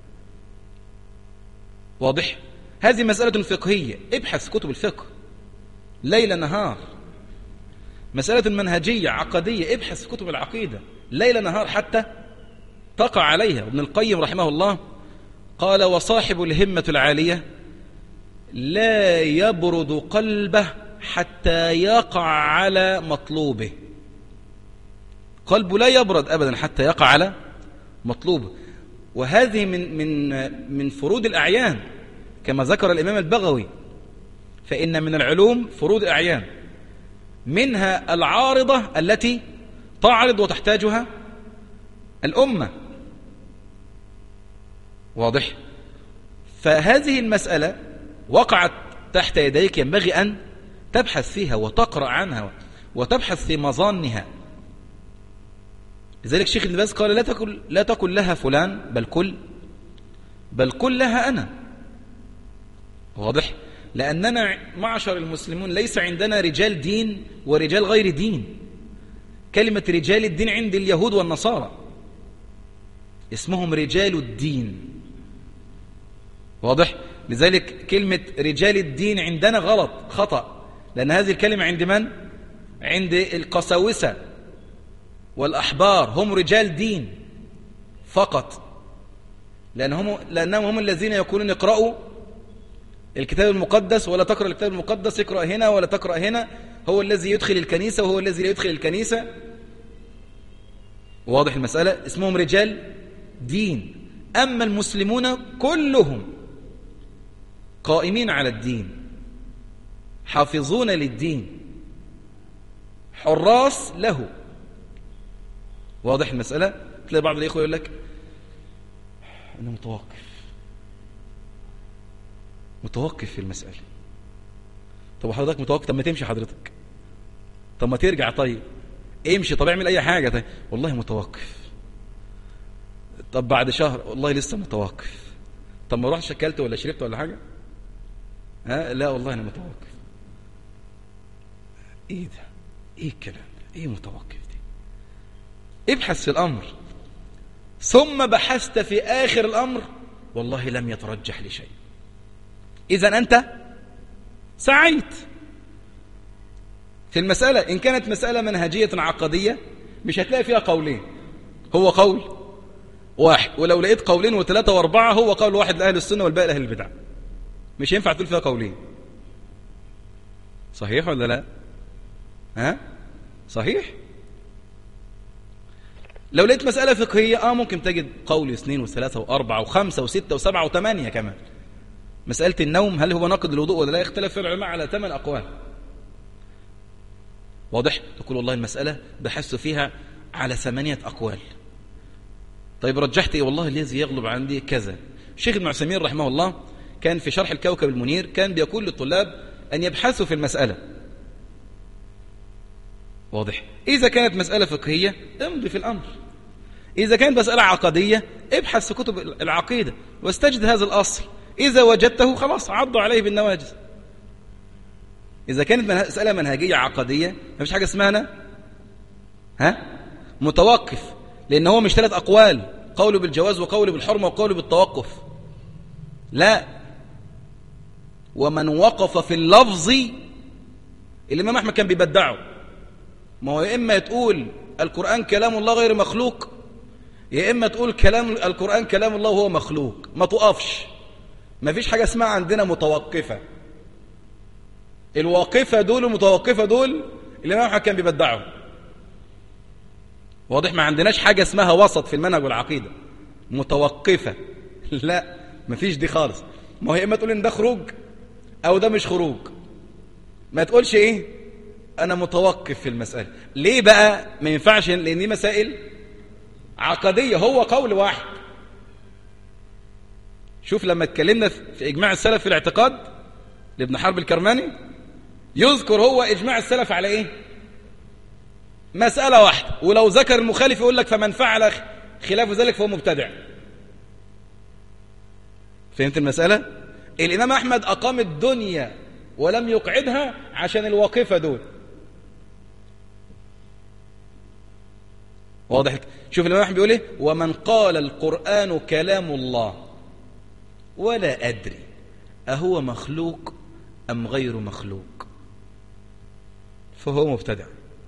واضح؟ هذه مسألة فقهية، ابحث كتب الفقه ليل نهار. مسألة منهجية عقدية، ابحث في كتب العقيدة ليل نهار حتى تقع عليها. ابن القيم رحمه الله قال: وصاحب الهمة العالية لا يبرد قلبه حتى يقع على مطلوبه. قلبه لا يبرد أبدا حتى يقع على مطلوبه. وهذه من فروض الأعيان كما ذكر الإمام البغوي، فإن من العلوم فروض الأعيان، منها العارضة التي تعرض وتحتاجها الأمة. واضح؟ فهذه المسألة وقعت تحت يديك، ينبغي أن تبحث فيها وتقرأ عنها وتبحث في مظانها. لذلك الشيخ ابن باز قال: لا تقل لها فلان بل قل لها أنا. واضح؟ لأننا معشر المسلمون ليس عندنا رجال دين ورجال غير دين. كلمة رجال الدين عند اليهود والنصارى اسمهم رجال الدين. واضح؟ لذلك كلمة رجال الدين عندنا غلط، خطأ، لأن هذه الكلمة عند من؟ عند القساوسة والأحبار هم رجال دين فقط، لأنهم هم الذين يقولون اقرأوا الكتاب المقدس ولا تقرأ الكتاب المقدس، اقرأ هنا ولا تقرأ هنا، هو الذي يدخل الكنيسة وهو الذي لا يدخل الكنيسة. واضح المسألة؟ اسمهم رجال دين. أما المسلمون كلهم قائمين على الدين، حافظون للدين، حراس له. واضح المسألة؟ تلاقي بعض الإخوة يقول لك أنا متوقف في المسألة. طب حضرتك متوقف؟ طب ما تمشي حضرتك، طب ما ترجع، طيب امشي، طب اعمل أي حاجة. طيب والله متوقف. طب بعد شهر والله لسه متوقف. طب ما روح شكلت ولا شربت ولا حاجة؟ لا والله أنا متوقف. إيه ده؟ إيه الكلام ده؟ إيه متوقف دي؟ ابحث في الأمر، ثم بحثت في آخر الأمر والله لم يترجح لشيء، إذن أنت سعيت في المسألة. إن كانت مسألة منهجية عقدية مش هتلاقي فيها قولين، هو قول واحد، ولو لقيت قولين وثلاثة واربعة هو قول واحد لأهل السنة والباقي لأهل البدع. مش ينفع تقول فيها قولين. صحيح ولا لا؟ صحيح. لو لقيت مسألة فقهية ممكن تجد قول 2 و3 و4 و5 و6 و7 و8 كمان. مسألة النوم هل هو ناقض الوضوء ولا لا؟ يختلف في العلماء على 8 أقوال. واضح؟ تقول والله المسألة بحثت فيها على 8 أقوال. طيب رجحت إيه؟ والله الذي يغلب عندي كذا. الشيخ ابن عثيمين رحمه الله كان في شرح الكوكب المنير كان بيقول للطلاب أن يبحثوا في المسألة. واضح؟ إذا كانت مسألة فقهية امضي في الأمر، إذا كانت مسألة عقدية ابحث في كتب العقيدة واستجد هذا الأصل، إذا وجدته خلاص عضوا عليه بالنواجذ. إذا كانت مسألة منهجية عقدية مفيش حاجة اسمها أنا متوقف، لأن هو مش 3 أقوال، قول بالجواز وقول بالحرمة وقول بالتوقف، لا. ومن وقف في اللفظ الإمام أحمد كان بيبدعه. ما هو يا إما تقول القرآن كلام الله غير مخلوق، يا إما تقول القرآن كلام الله وهو مخلوق. ما تقفش، ما فيش حاجة اسمها عندنا متوقفة. الواقفة دول والمتوقفة دول الإمام أحمد كان بيبدعه. واضح؟ ما عندناش حاجة اسمها وسط في المنهج والعقيدة متوقفة، لا ما فيش دي خالص. ما هو يا إما تقول إن ده خروج أو ده مش خروج، ما تقولش إيه أنا متوقف في المسألة. ليه بقى ما ينفعش؟ لأن دي مسائل عقدية، هو قول واحد. شوف لما اتكلمنا في إجماع السلف في الاعتقاد لابن حرب الكرماني يذكر هو إجماع السلف على إيه؟ مسألة واحدة، ولو ذكر المخالف يقول لك فمن فعل خلاف ذلك فهو مبتدع. فهمت المسألة؟ الإمام أحمد أقام الدنيا ولم يقعدها عشان الواقفة دول. واضح؟ شوف الإمام أحمد بيقول إيه؟ ومن قال القرآن كلام الله ولا أدري أهو مخلوق أم غير مخلوق فهو مبتدع.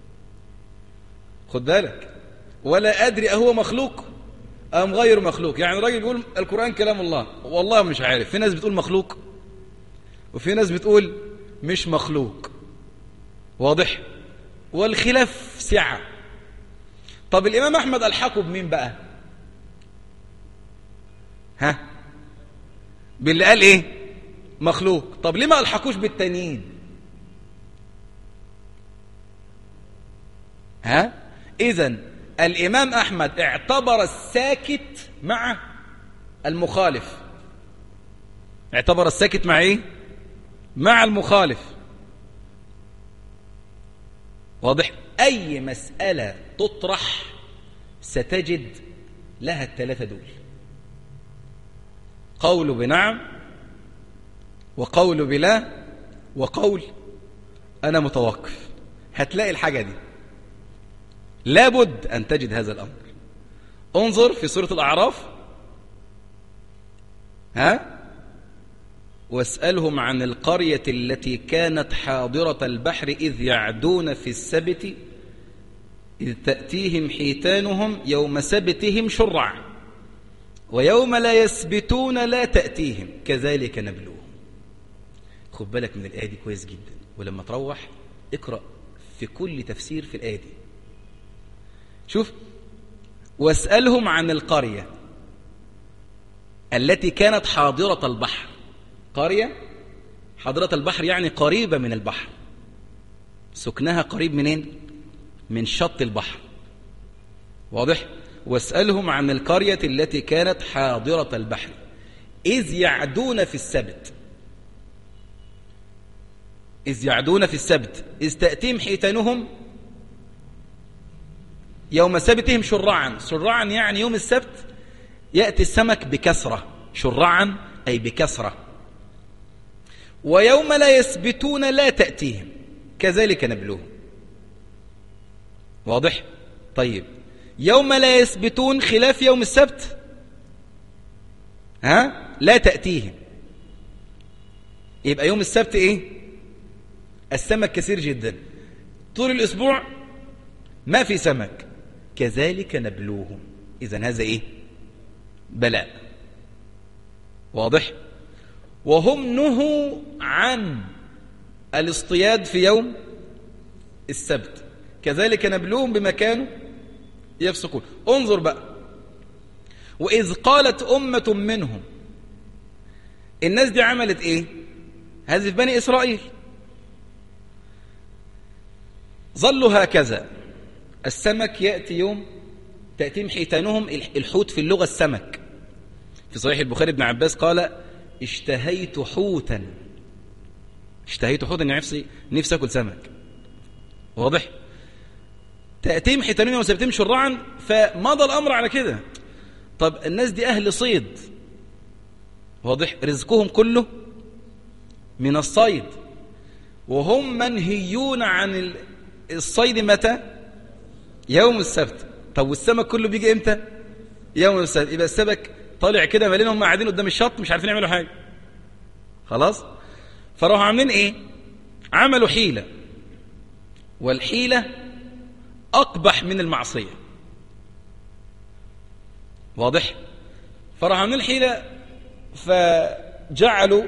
خد بالك، ولا أدري أهو مخلوق أم غير مخلوق. يعني راجل يقول القرآن كلام الله، والله مش عارف. في ناس بتقول مخلوق وفي ناس بتقول مش مخلوق. واضح؟ والخلاف سعة. طب الإمام أحمد ألحقه بمين بقى؟ باللي قال إيه؟ مخلوق. طب ليه ما ألحقوش بالتانيين؟ إذن الإمام أحمد اعتبر الساكت مع المخالف. اعتبر الساكت مع إيه؟ مع المخالف. واضح؟ أي مسألة تطرح ستجد لها ال3 دول: قول بنعم، وقول بلا، وقول أنا متوقف. هتلاقي الحاجة دي، لابد أن تجد هذا الأمر. انظر في سورة الأعراف، واسألهم عن القرية التي كانت حاضرة البحر إذ يعدون في السبت إذ تأتيهم حيتانهم يوم سبتهم شرعا ويوم لا يسبتون لا تأتيهم كذلك نبلوهم. خد بالك من الآية دي كويس جدا، ولما تروح اقرأ في كل تفسير في الآية دي. شوف، واسألهم عن القرية التي كانت حاضرة البحر. قرية حاضرة البحر يعني قريبة من البحر، سكنها قريب منين؟ من شط البحر. واضح؟ واسألهم عن القرية التي كانت حاضرة البحر إذ يعدون في السبت. إذ يعدون في السبت إذ تأتيهم حيتانهم يوم سبتهم شرعا. شرعا يعني يوم السبت يأتي السمك بكسرة، شرعا أي بكسرة. ويوم لا يسبتون لا تأتيهم كذلك نبلوهم. واضح؟ طيب، يوم لا يسبتون خلاف يوم السبت لا تأتيهم. يبقى يوم السبت ايه؟ السمك كثير جدا، طول الأسبوع ما في سمك. كذلك نبلوهم. إذن هذا ايه؟ بلاء. واضح؟ وهم نهوا عن الاصطياد في يوم السبت كذلك نبلوهم بما كانوا يفسقون. انظر بقى، وإذ قالت أمة منهم. الناس دي عملت ايه؟ هذه في بني إسرائيل. ظلوا هكذا، السمك يأتي يوم تأتيهم حيتانهم. الحوت في اللغة السمك. في صحيح البخاري ابن عباس قال اشتهيت حوتا. اشتهيت حوتا يعني نفسي أكل سمك. واضح؟ تأتيهم حيتانهم يوم سبتهم شرعا، فمضى الأمر على كده. طب الناس دي أهل صيد، واضح؟ رزقهم كله من الصيد، وهم منهيون عن الصيد متى؟ يوم السبت. طب والسمك كله بيجي امتى؟ يوم السبت. يبقى السمك طالع كده مالين، هم قاعدين قدام الشط مش عارفين يعملوا حاجة. خلاص؟ فراحوا عاملين ايه؟ عملوا حيلة، والحيلة أقبح من المعصية. واضح؟ فراحوا عاملين حيلة، فجعلوا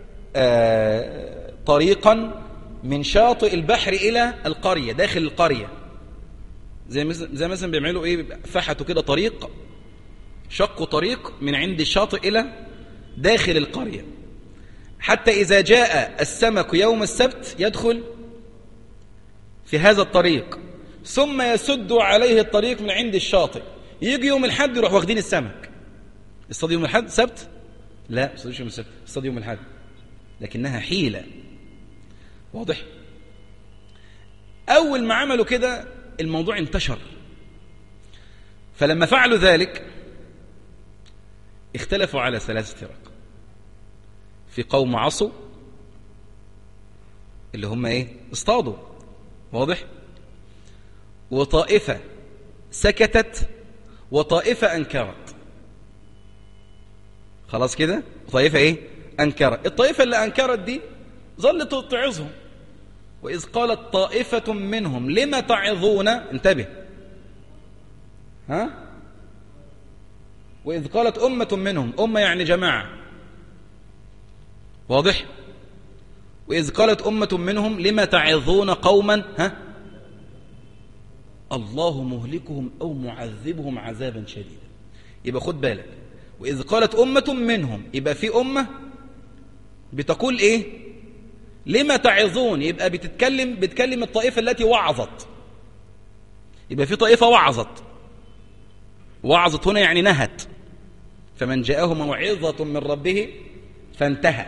طريقا من شاطئ البحر إلى القرية، داخل القرية. زي مثلا بيعملوا ايه؟ فحتوا كده طريق، شقوا طريق من عند الشاطئ إلى داخل القرية، حتى إذا جاء السمك يوم السبت يدخل في هذا الطريق، ثم يسد عليه الطريق من عند الشاطئ. يجي يوم الحد يروح واخدين السمك. الصيد يوم الحد سبت؟ لا، الصيد يوم السبت، الصيد يوم الحد، لكنها حيلة. واضح؟ أول ما عملوا كده الموضوع انتشر. فلما فعلوا ذلك اختلفوا على 3 فرق. في قوم عصوا اللي هم ايه؟ اصطادوا. واضح؟ وطائفة سكتت، وطائفة أنكرت. خلاص كده؟ طائفة ايه؟ أنكرت. الطائفة اللي أنكرت دي ظلت تعظهم. وإذ قالت طائفة منهم لما تعظون، انتبه، وإذ قالت أمة منهم، أمة يعني جماعة. واضح؟ وإذ قالت أمة منهم لما تعظون قوما الله مهلكهم أو معذبهم عذابا شديدا. يبقى خد بالك، وإذ قالت أمة منهم، يبقى في أمة بتقول إيه؟ لما تعظون، يبقى بتكلم الطائفة التي وعظت. يبقى في طائفة وعظت هنا يعني نهت. فمن جاءه موعظة من ربه فانتهى.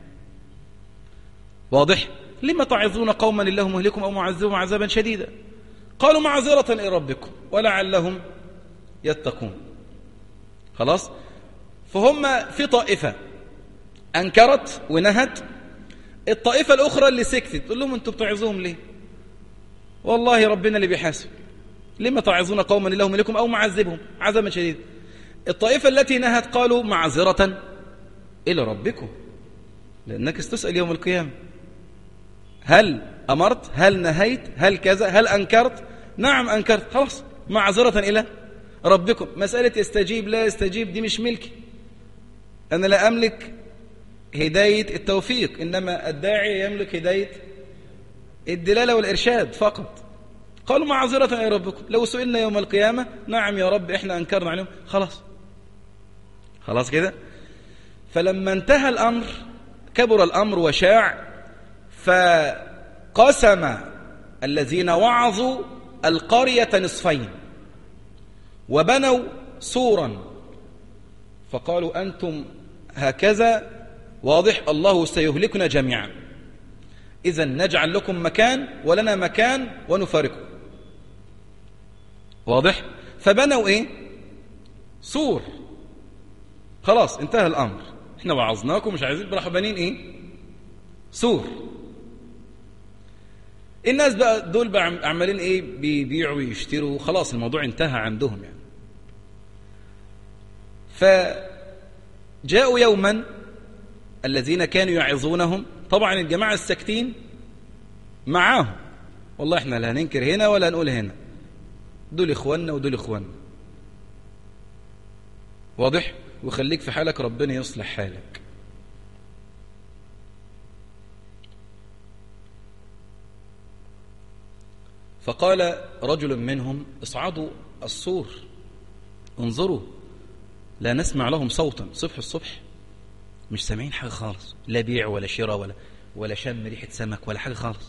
واضح؟ لما تعظون قوما الله مهلكهم أو معذبهم عذابا شديدا، قالوا معذرة إلى ربكم ولعلهم يتقون. خلاص؟ فهم في طائفة أنكرت ونهت. الطائفة الأخرى اللي سكتت تقول لهم أنتم بتعظوهم ليه؟ والله ربنا اللي بيحاسب. لما تعظون قوما الله مهلكهم أو معذبهم عذابا شديدا. الطائفة التي نهت قالوا معذرة إلى ربكم لأنك ستسأل يوم القيامة. هل أمرت؟ هل نهيت؟ هل كذا؟ هل أنكرت؟ نعم أنكرت، خلاص معذرة إلى ربكم. مسألة يستجيب لا يستجيب دي مش ملكي، أنا لا أملك هداية التوفيق، إنما الداعي يملك هداية الدلالة والإرشاد فقط. قالوا معذرة إلى ربكم، لو سئلنا يوم القيامة نعم يا رب إحنا أنكرنا عليهم، خلاص كده. فلما انتهى الأمر كبر الأمر وشاع، فقسم الذين وعظوا القرية نصفين وبنوا سورا، فقالوا أنتم هكذا واضح الله سيهلكنا جميعا، إذن نجعل لكم مكان ولنا مكان ونفارقكم. واضح؟ فبنوا إيه؟ سور. خلاص انتهى الأمر، احنا وعظناكم مش عايزين، براحوا بنين إيه؟ سور. الناس بقى دول بقى عمالين إيه؟ بيبيعوا ويشتروا، خلاص الموضوع انتهى عندهم يعني. فجاءوا يوما الذين كانوا يعظونهم، طبعا الجماعة الساكتين معاهم، والله احنا لا هننكر هنا ولا هنقول هنا، دول إخواننا ودول إخواننا. واضح؟ وخليك في حالك ربنا يصلح حالك. فقال رجل منهم اصعدوا السور انظروا لا نسمع لهم صوتا. صبح الصبح مش سامعين حاجة خالص، لا بيع ولا شراء ولا شم ريحة سمك ولا حاجة خالص.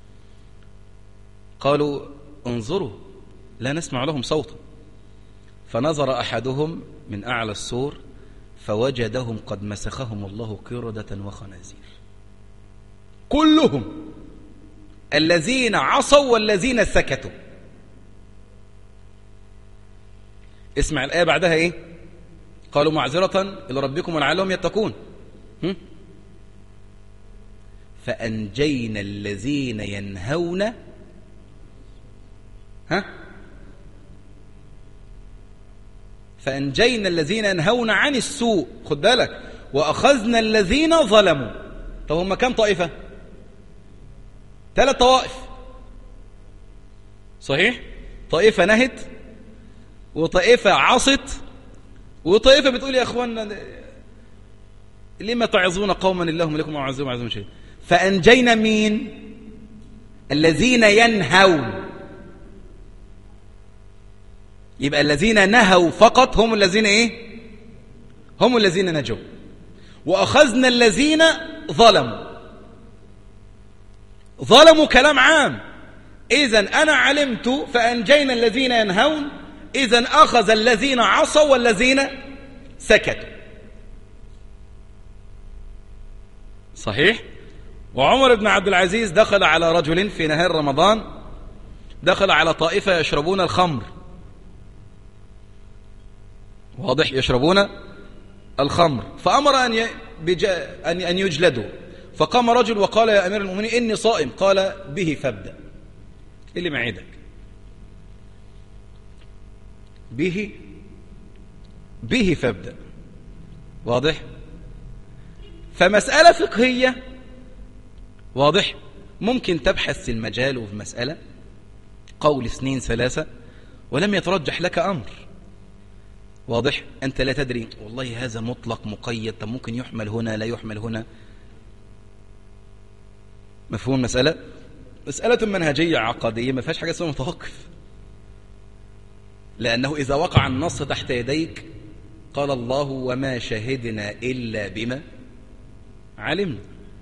قالوا انظروا لا نسمع لهم صوتا. فنظر أحدهم من أعلى السور فوجدهم قد مسخهم الله قردة وخنازير، كلهم، الذين عصوا والذين سكتوا. اسمع الآية بعدها إيه؟ قالوا معذرة إلى ربكم ولعلهم يتقون. فأنجينا الذين ينهون فأنجينا الذين ينهون عن السوء، خد بالك، وأخذنا الذين ظلموا. طب هم كم طائفة؟ 3 طوائف، صحيح؟ طائفة نهت، وطائفة عصت، وطائفة بتقول يا أخوانا لما تعظون قوما الله لكم وعزهم عزهم شيء. فأنجينا مين؟ الذين ينهون. يبقى الذين نهوا فقط هم الذين إيه؟ هم الذين نجوا. وأخذنا الذين ظلموا كلام عام. إذن أنا علمت فأنجينا الذين ينهون، إذن أخذ الذين عصوا والذين سكتوا. صحيح؟ وعمر بن عبد العزيز دخل على رجل في نهار رمضان، دخل على طائفة يشربون الخمر. واضح؟ يشربون الخمر، فأمر أن يجلدوا. فقام رجل وقال يا أمير المؤمنين إني صائم. قال به فابدأ، اللي معيدك به فابدأ. واضح؟ فمسألة فقهية، واضح، ممكن تبحث في المجال وفي مسألة قول 2 3 ولم يترجح لك أمر. واضح؟ أنت لا تدري والله هذا مطلق مقيد، طب ممكن يحمل هنا لا يحمل هنا. مفهوم مسألة منهجية عقدية، ما فيهاش حاجة اسمها متوقف، لأنه إذا وقع النص تحت يديك قال الله وما شهدنا إلا بما علمنا.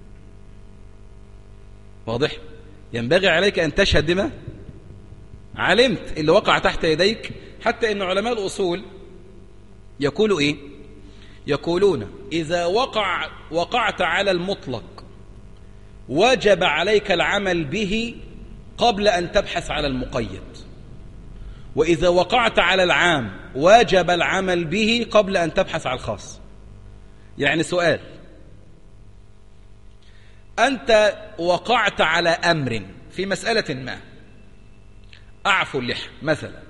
واضح؟ ينبغي عليك أن تشهد بما علمت اللي وقع تحت يديك. حتى إن علماء الأصول يقولوا إيه؟ يقولون إذا وقعت على المطلق وجب عليك العمل به قبل أن تبحث على المقيد، وإذا وقعت على العام وجب العمل به قبل أن تبحث على الخاص. يعني سؤال، أنت وقعت على أمر في مسألة ما، أعفو اللحى مثلا،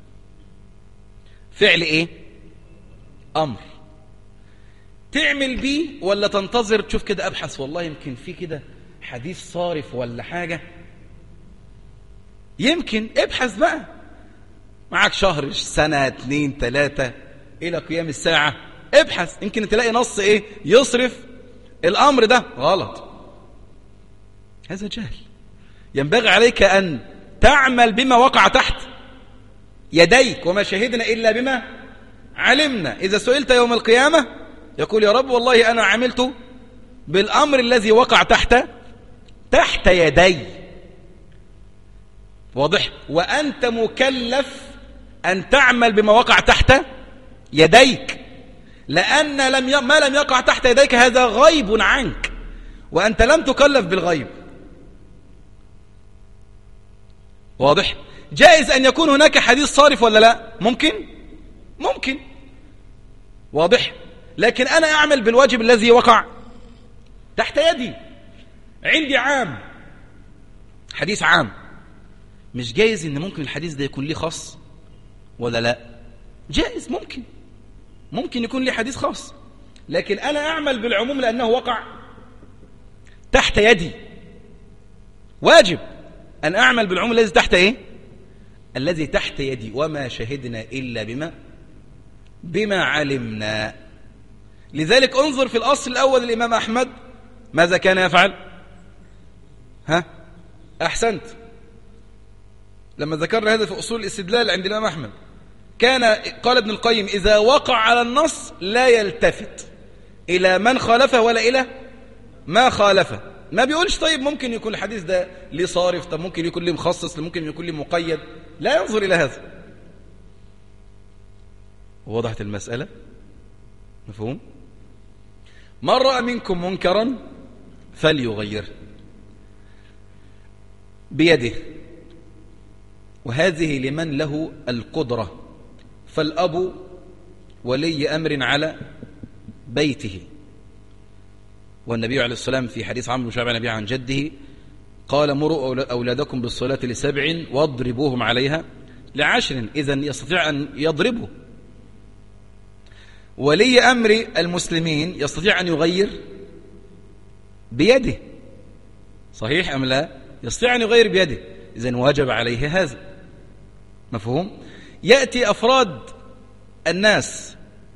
فعل إيه؟ أمر. تعمل بيه ولا تنتظر تشوف كده أبحث والله يمكن في كده حديث صارف ولا حاجة يمكن ابحث بقى، معك شهر، سنة، 2، 3 إلى قيام الساعة، ابحث يمكن تلاقي نص إيه يصرف الأمر ده. غلط، هذا جهل. ينبغي عليك أن تعمل بما وقع تحت يديك، وما شهدنا إلا بما علمنا. إذا سئلت يوم القيامة يقول يا رب والله أنا عملت بالأمر الذي وقع تحت يدي. واضح؟ وأنت مكلف أن تعمل بما وقع تحت يديك، لأن ما لم يقع تحت يديك هذا غيب عنك، وأنت لم تكلف بالغيب. واضح؟ جائز أن يكون هناك حديث صارف ولا لا؟ ممكن. واضح؟ لكن أنا أعمل بالواجب الذي وقع تحت يدي. عندي حديث عام، مش جائز إن ممكن الحديث ده يكون ليه خاص ولا لا؟ جائز، ممكن يكون ليه حديث خاص، لكن أنا أعمل بالعموم لأنه وقع تحت يدي. واجب أن أعمل بالعموم الذي تحت إيه؟ الذي تحت يدي. وما شهدنا إلا بما علمنا. لذلك انظر في الأصل الأول الإمام أحمد ماذا كان يفعل؟ أحسنت. لما ذكرنا هذا في أصول الاستدلال عند الإمام أحمد، قال ابن القيم إذا وقع على النص لا يلتفت إلى من خالفه ولا إلى ما خالفه. ما بيقولش طيب ممكن يكون الحديث ده ليه صارف، طب ممكن يكون ليه مخصص، ممكن يكون ليه مقيد. لا ينظر إلى هذا. وضحت المسألة؟ مفهوم؟ من رأى منكم منكرا فليغيره بيده، وهذه لمن له القدرة، فالأب ولي أمر على بيته. والنبي عليه السلام في حديث عمرو بن شعبة عن جده قال مروا أولادكم بالصلاة ل7 واضربوهم عليها ل10. إذن يستطيع أن يضربه. ولي أمر المسلمين يستطيع أن يغير بيده، صحيح أم لا؟ يستطيع أن يغير بيده، إذن واجب عليه هذا. مفهوم؟ يأتي أفراد الناس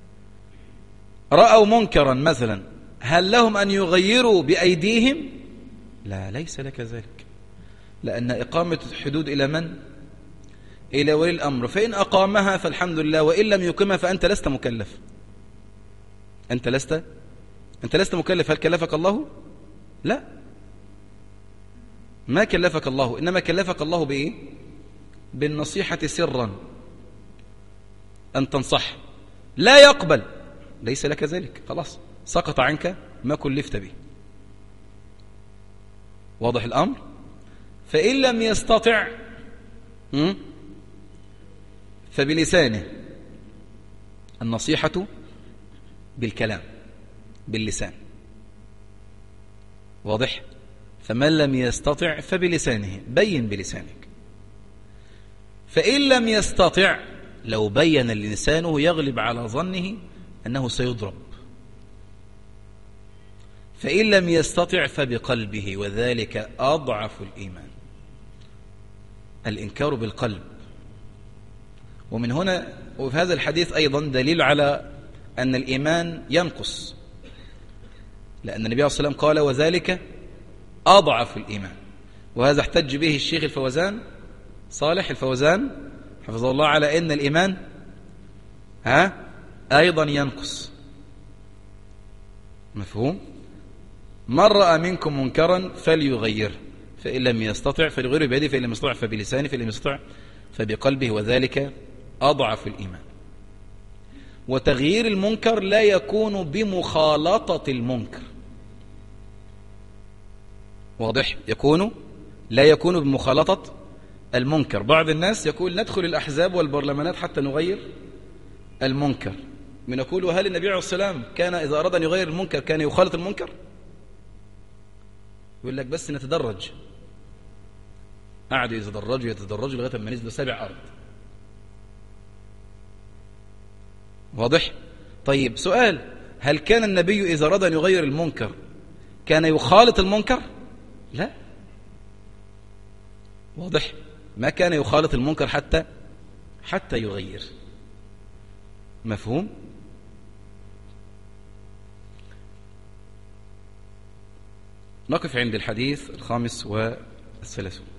رأوا منكرا مثلا، هل لهم أن يغيروا بأيديهم؟ لا، ليس لك ذلك، لأن إقامة الحدود إلى من؟ إلى ولي الأمر. فإن أقامها فالحمد لله، وإن لم يقيمها فأنت لست مكلف. أنت لست مكلف. هل كلفك الله؟ لا، ما كلفك الله، إنما كلفك الله بإيه؟ بالنصيحة سرا، أن تنصح. لا يقبل، ليس لك ذلك، خلاص سقط عنك ما كلفت به. واضح الأمر؟ فإن لم يستطع فبلسانه. النصيحة بالكلام، باللسان. واضح؟ فمن لم يستطع فبلسانه، بين بلسانك. فإن لم يستطع، لو بين لسانه يغلب على ظنه أنه سيضرب. فإن لم يستطع فبقلبه، وذلك أضعف الإيمان. الإنكار بالقلب. ومن هنا وفي هذا الحديث أيضا دليل على أن الإيمان ينقص، لأن النبي عليه الصلاة والسلام قال وذلك أضعف الإيمان. وهذا احتج به الشيخ الفوزان صالح الفوزان حفظه الله على أن الإيمان أيضا ينقص. مفهوم؟ من رأى منكم منكرا فليغير، فإن لم يستطع فليغير بيده، فإن لم يستطع فبلسانه، فإن لم يستطع فبقلبه، وذلك أضعف الإيمان. وتغيير المنكر لا يكون بمخالطة المنكر. واضح؟ لا يكون بمخالطة المنكر. بعض الناس يقول ندخل الأحزاب والبرلمانات حتى نغير المنكر. من يقول هل النبي عليه الصلاة والسلام كان إذا أراد أن يغير المنكر كان يخالط المنكر؟ يقول لك بس نتدرج. قعدوا يتدرجوا لغاية ما نزلوا 7 أرض. واضح؟ طيب سؤال، هل كان النبي إذا أراد أن يغير المنكر كان يخالط المنكر؟ لا. واضح؟ ما كان يخالط المنكر حتى يغير. مفهوم؟ نقف عند الحديث 35.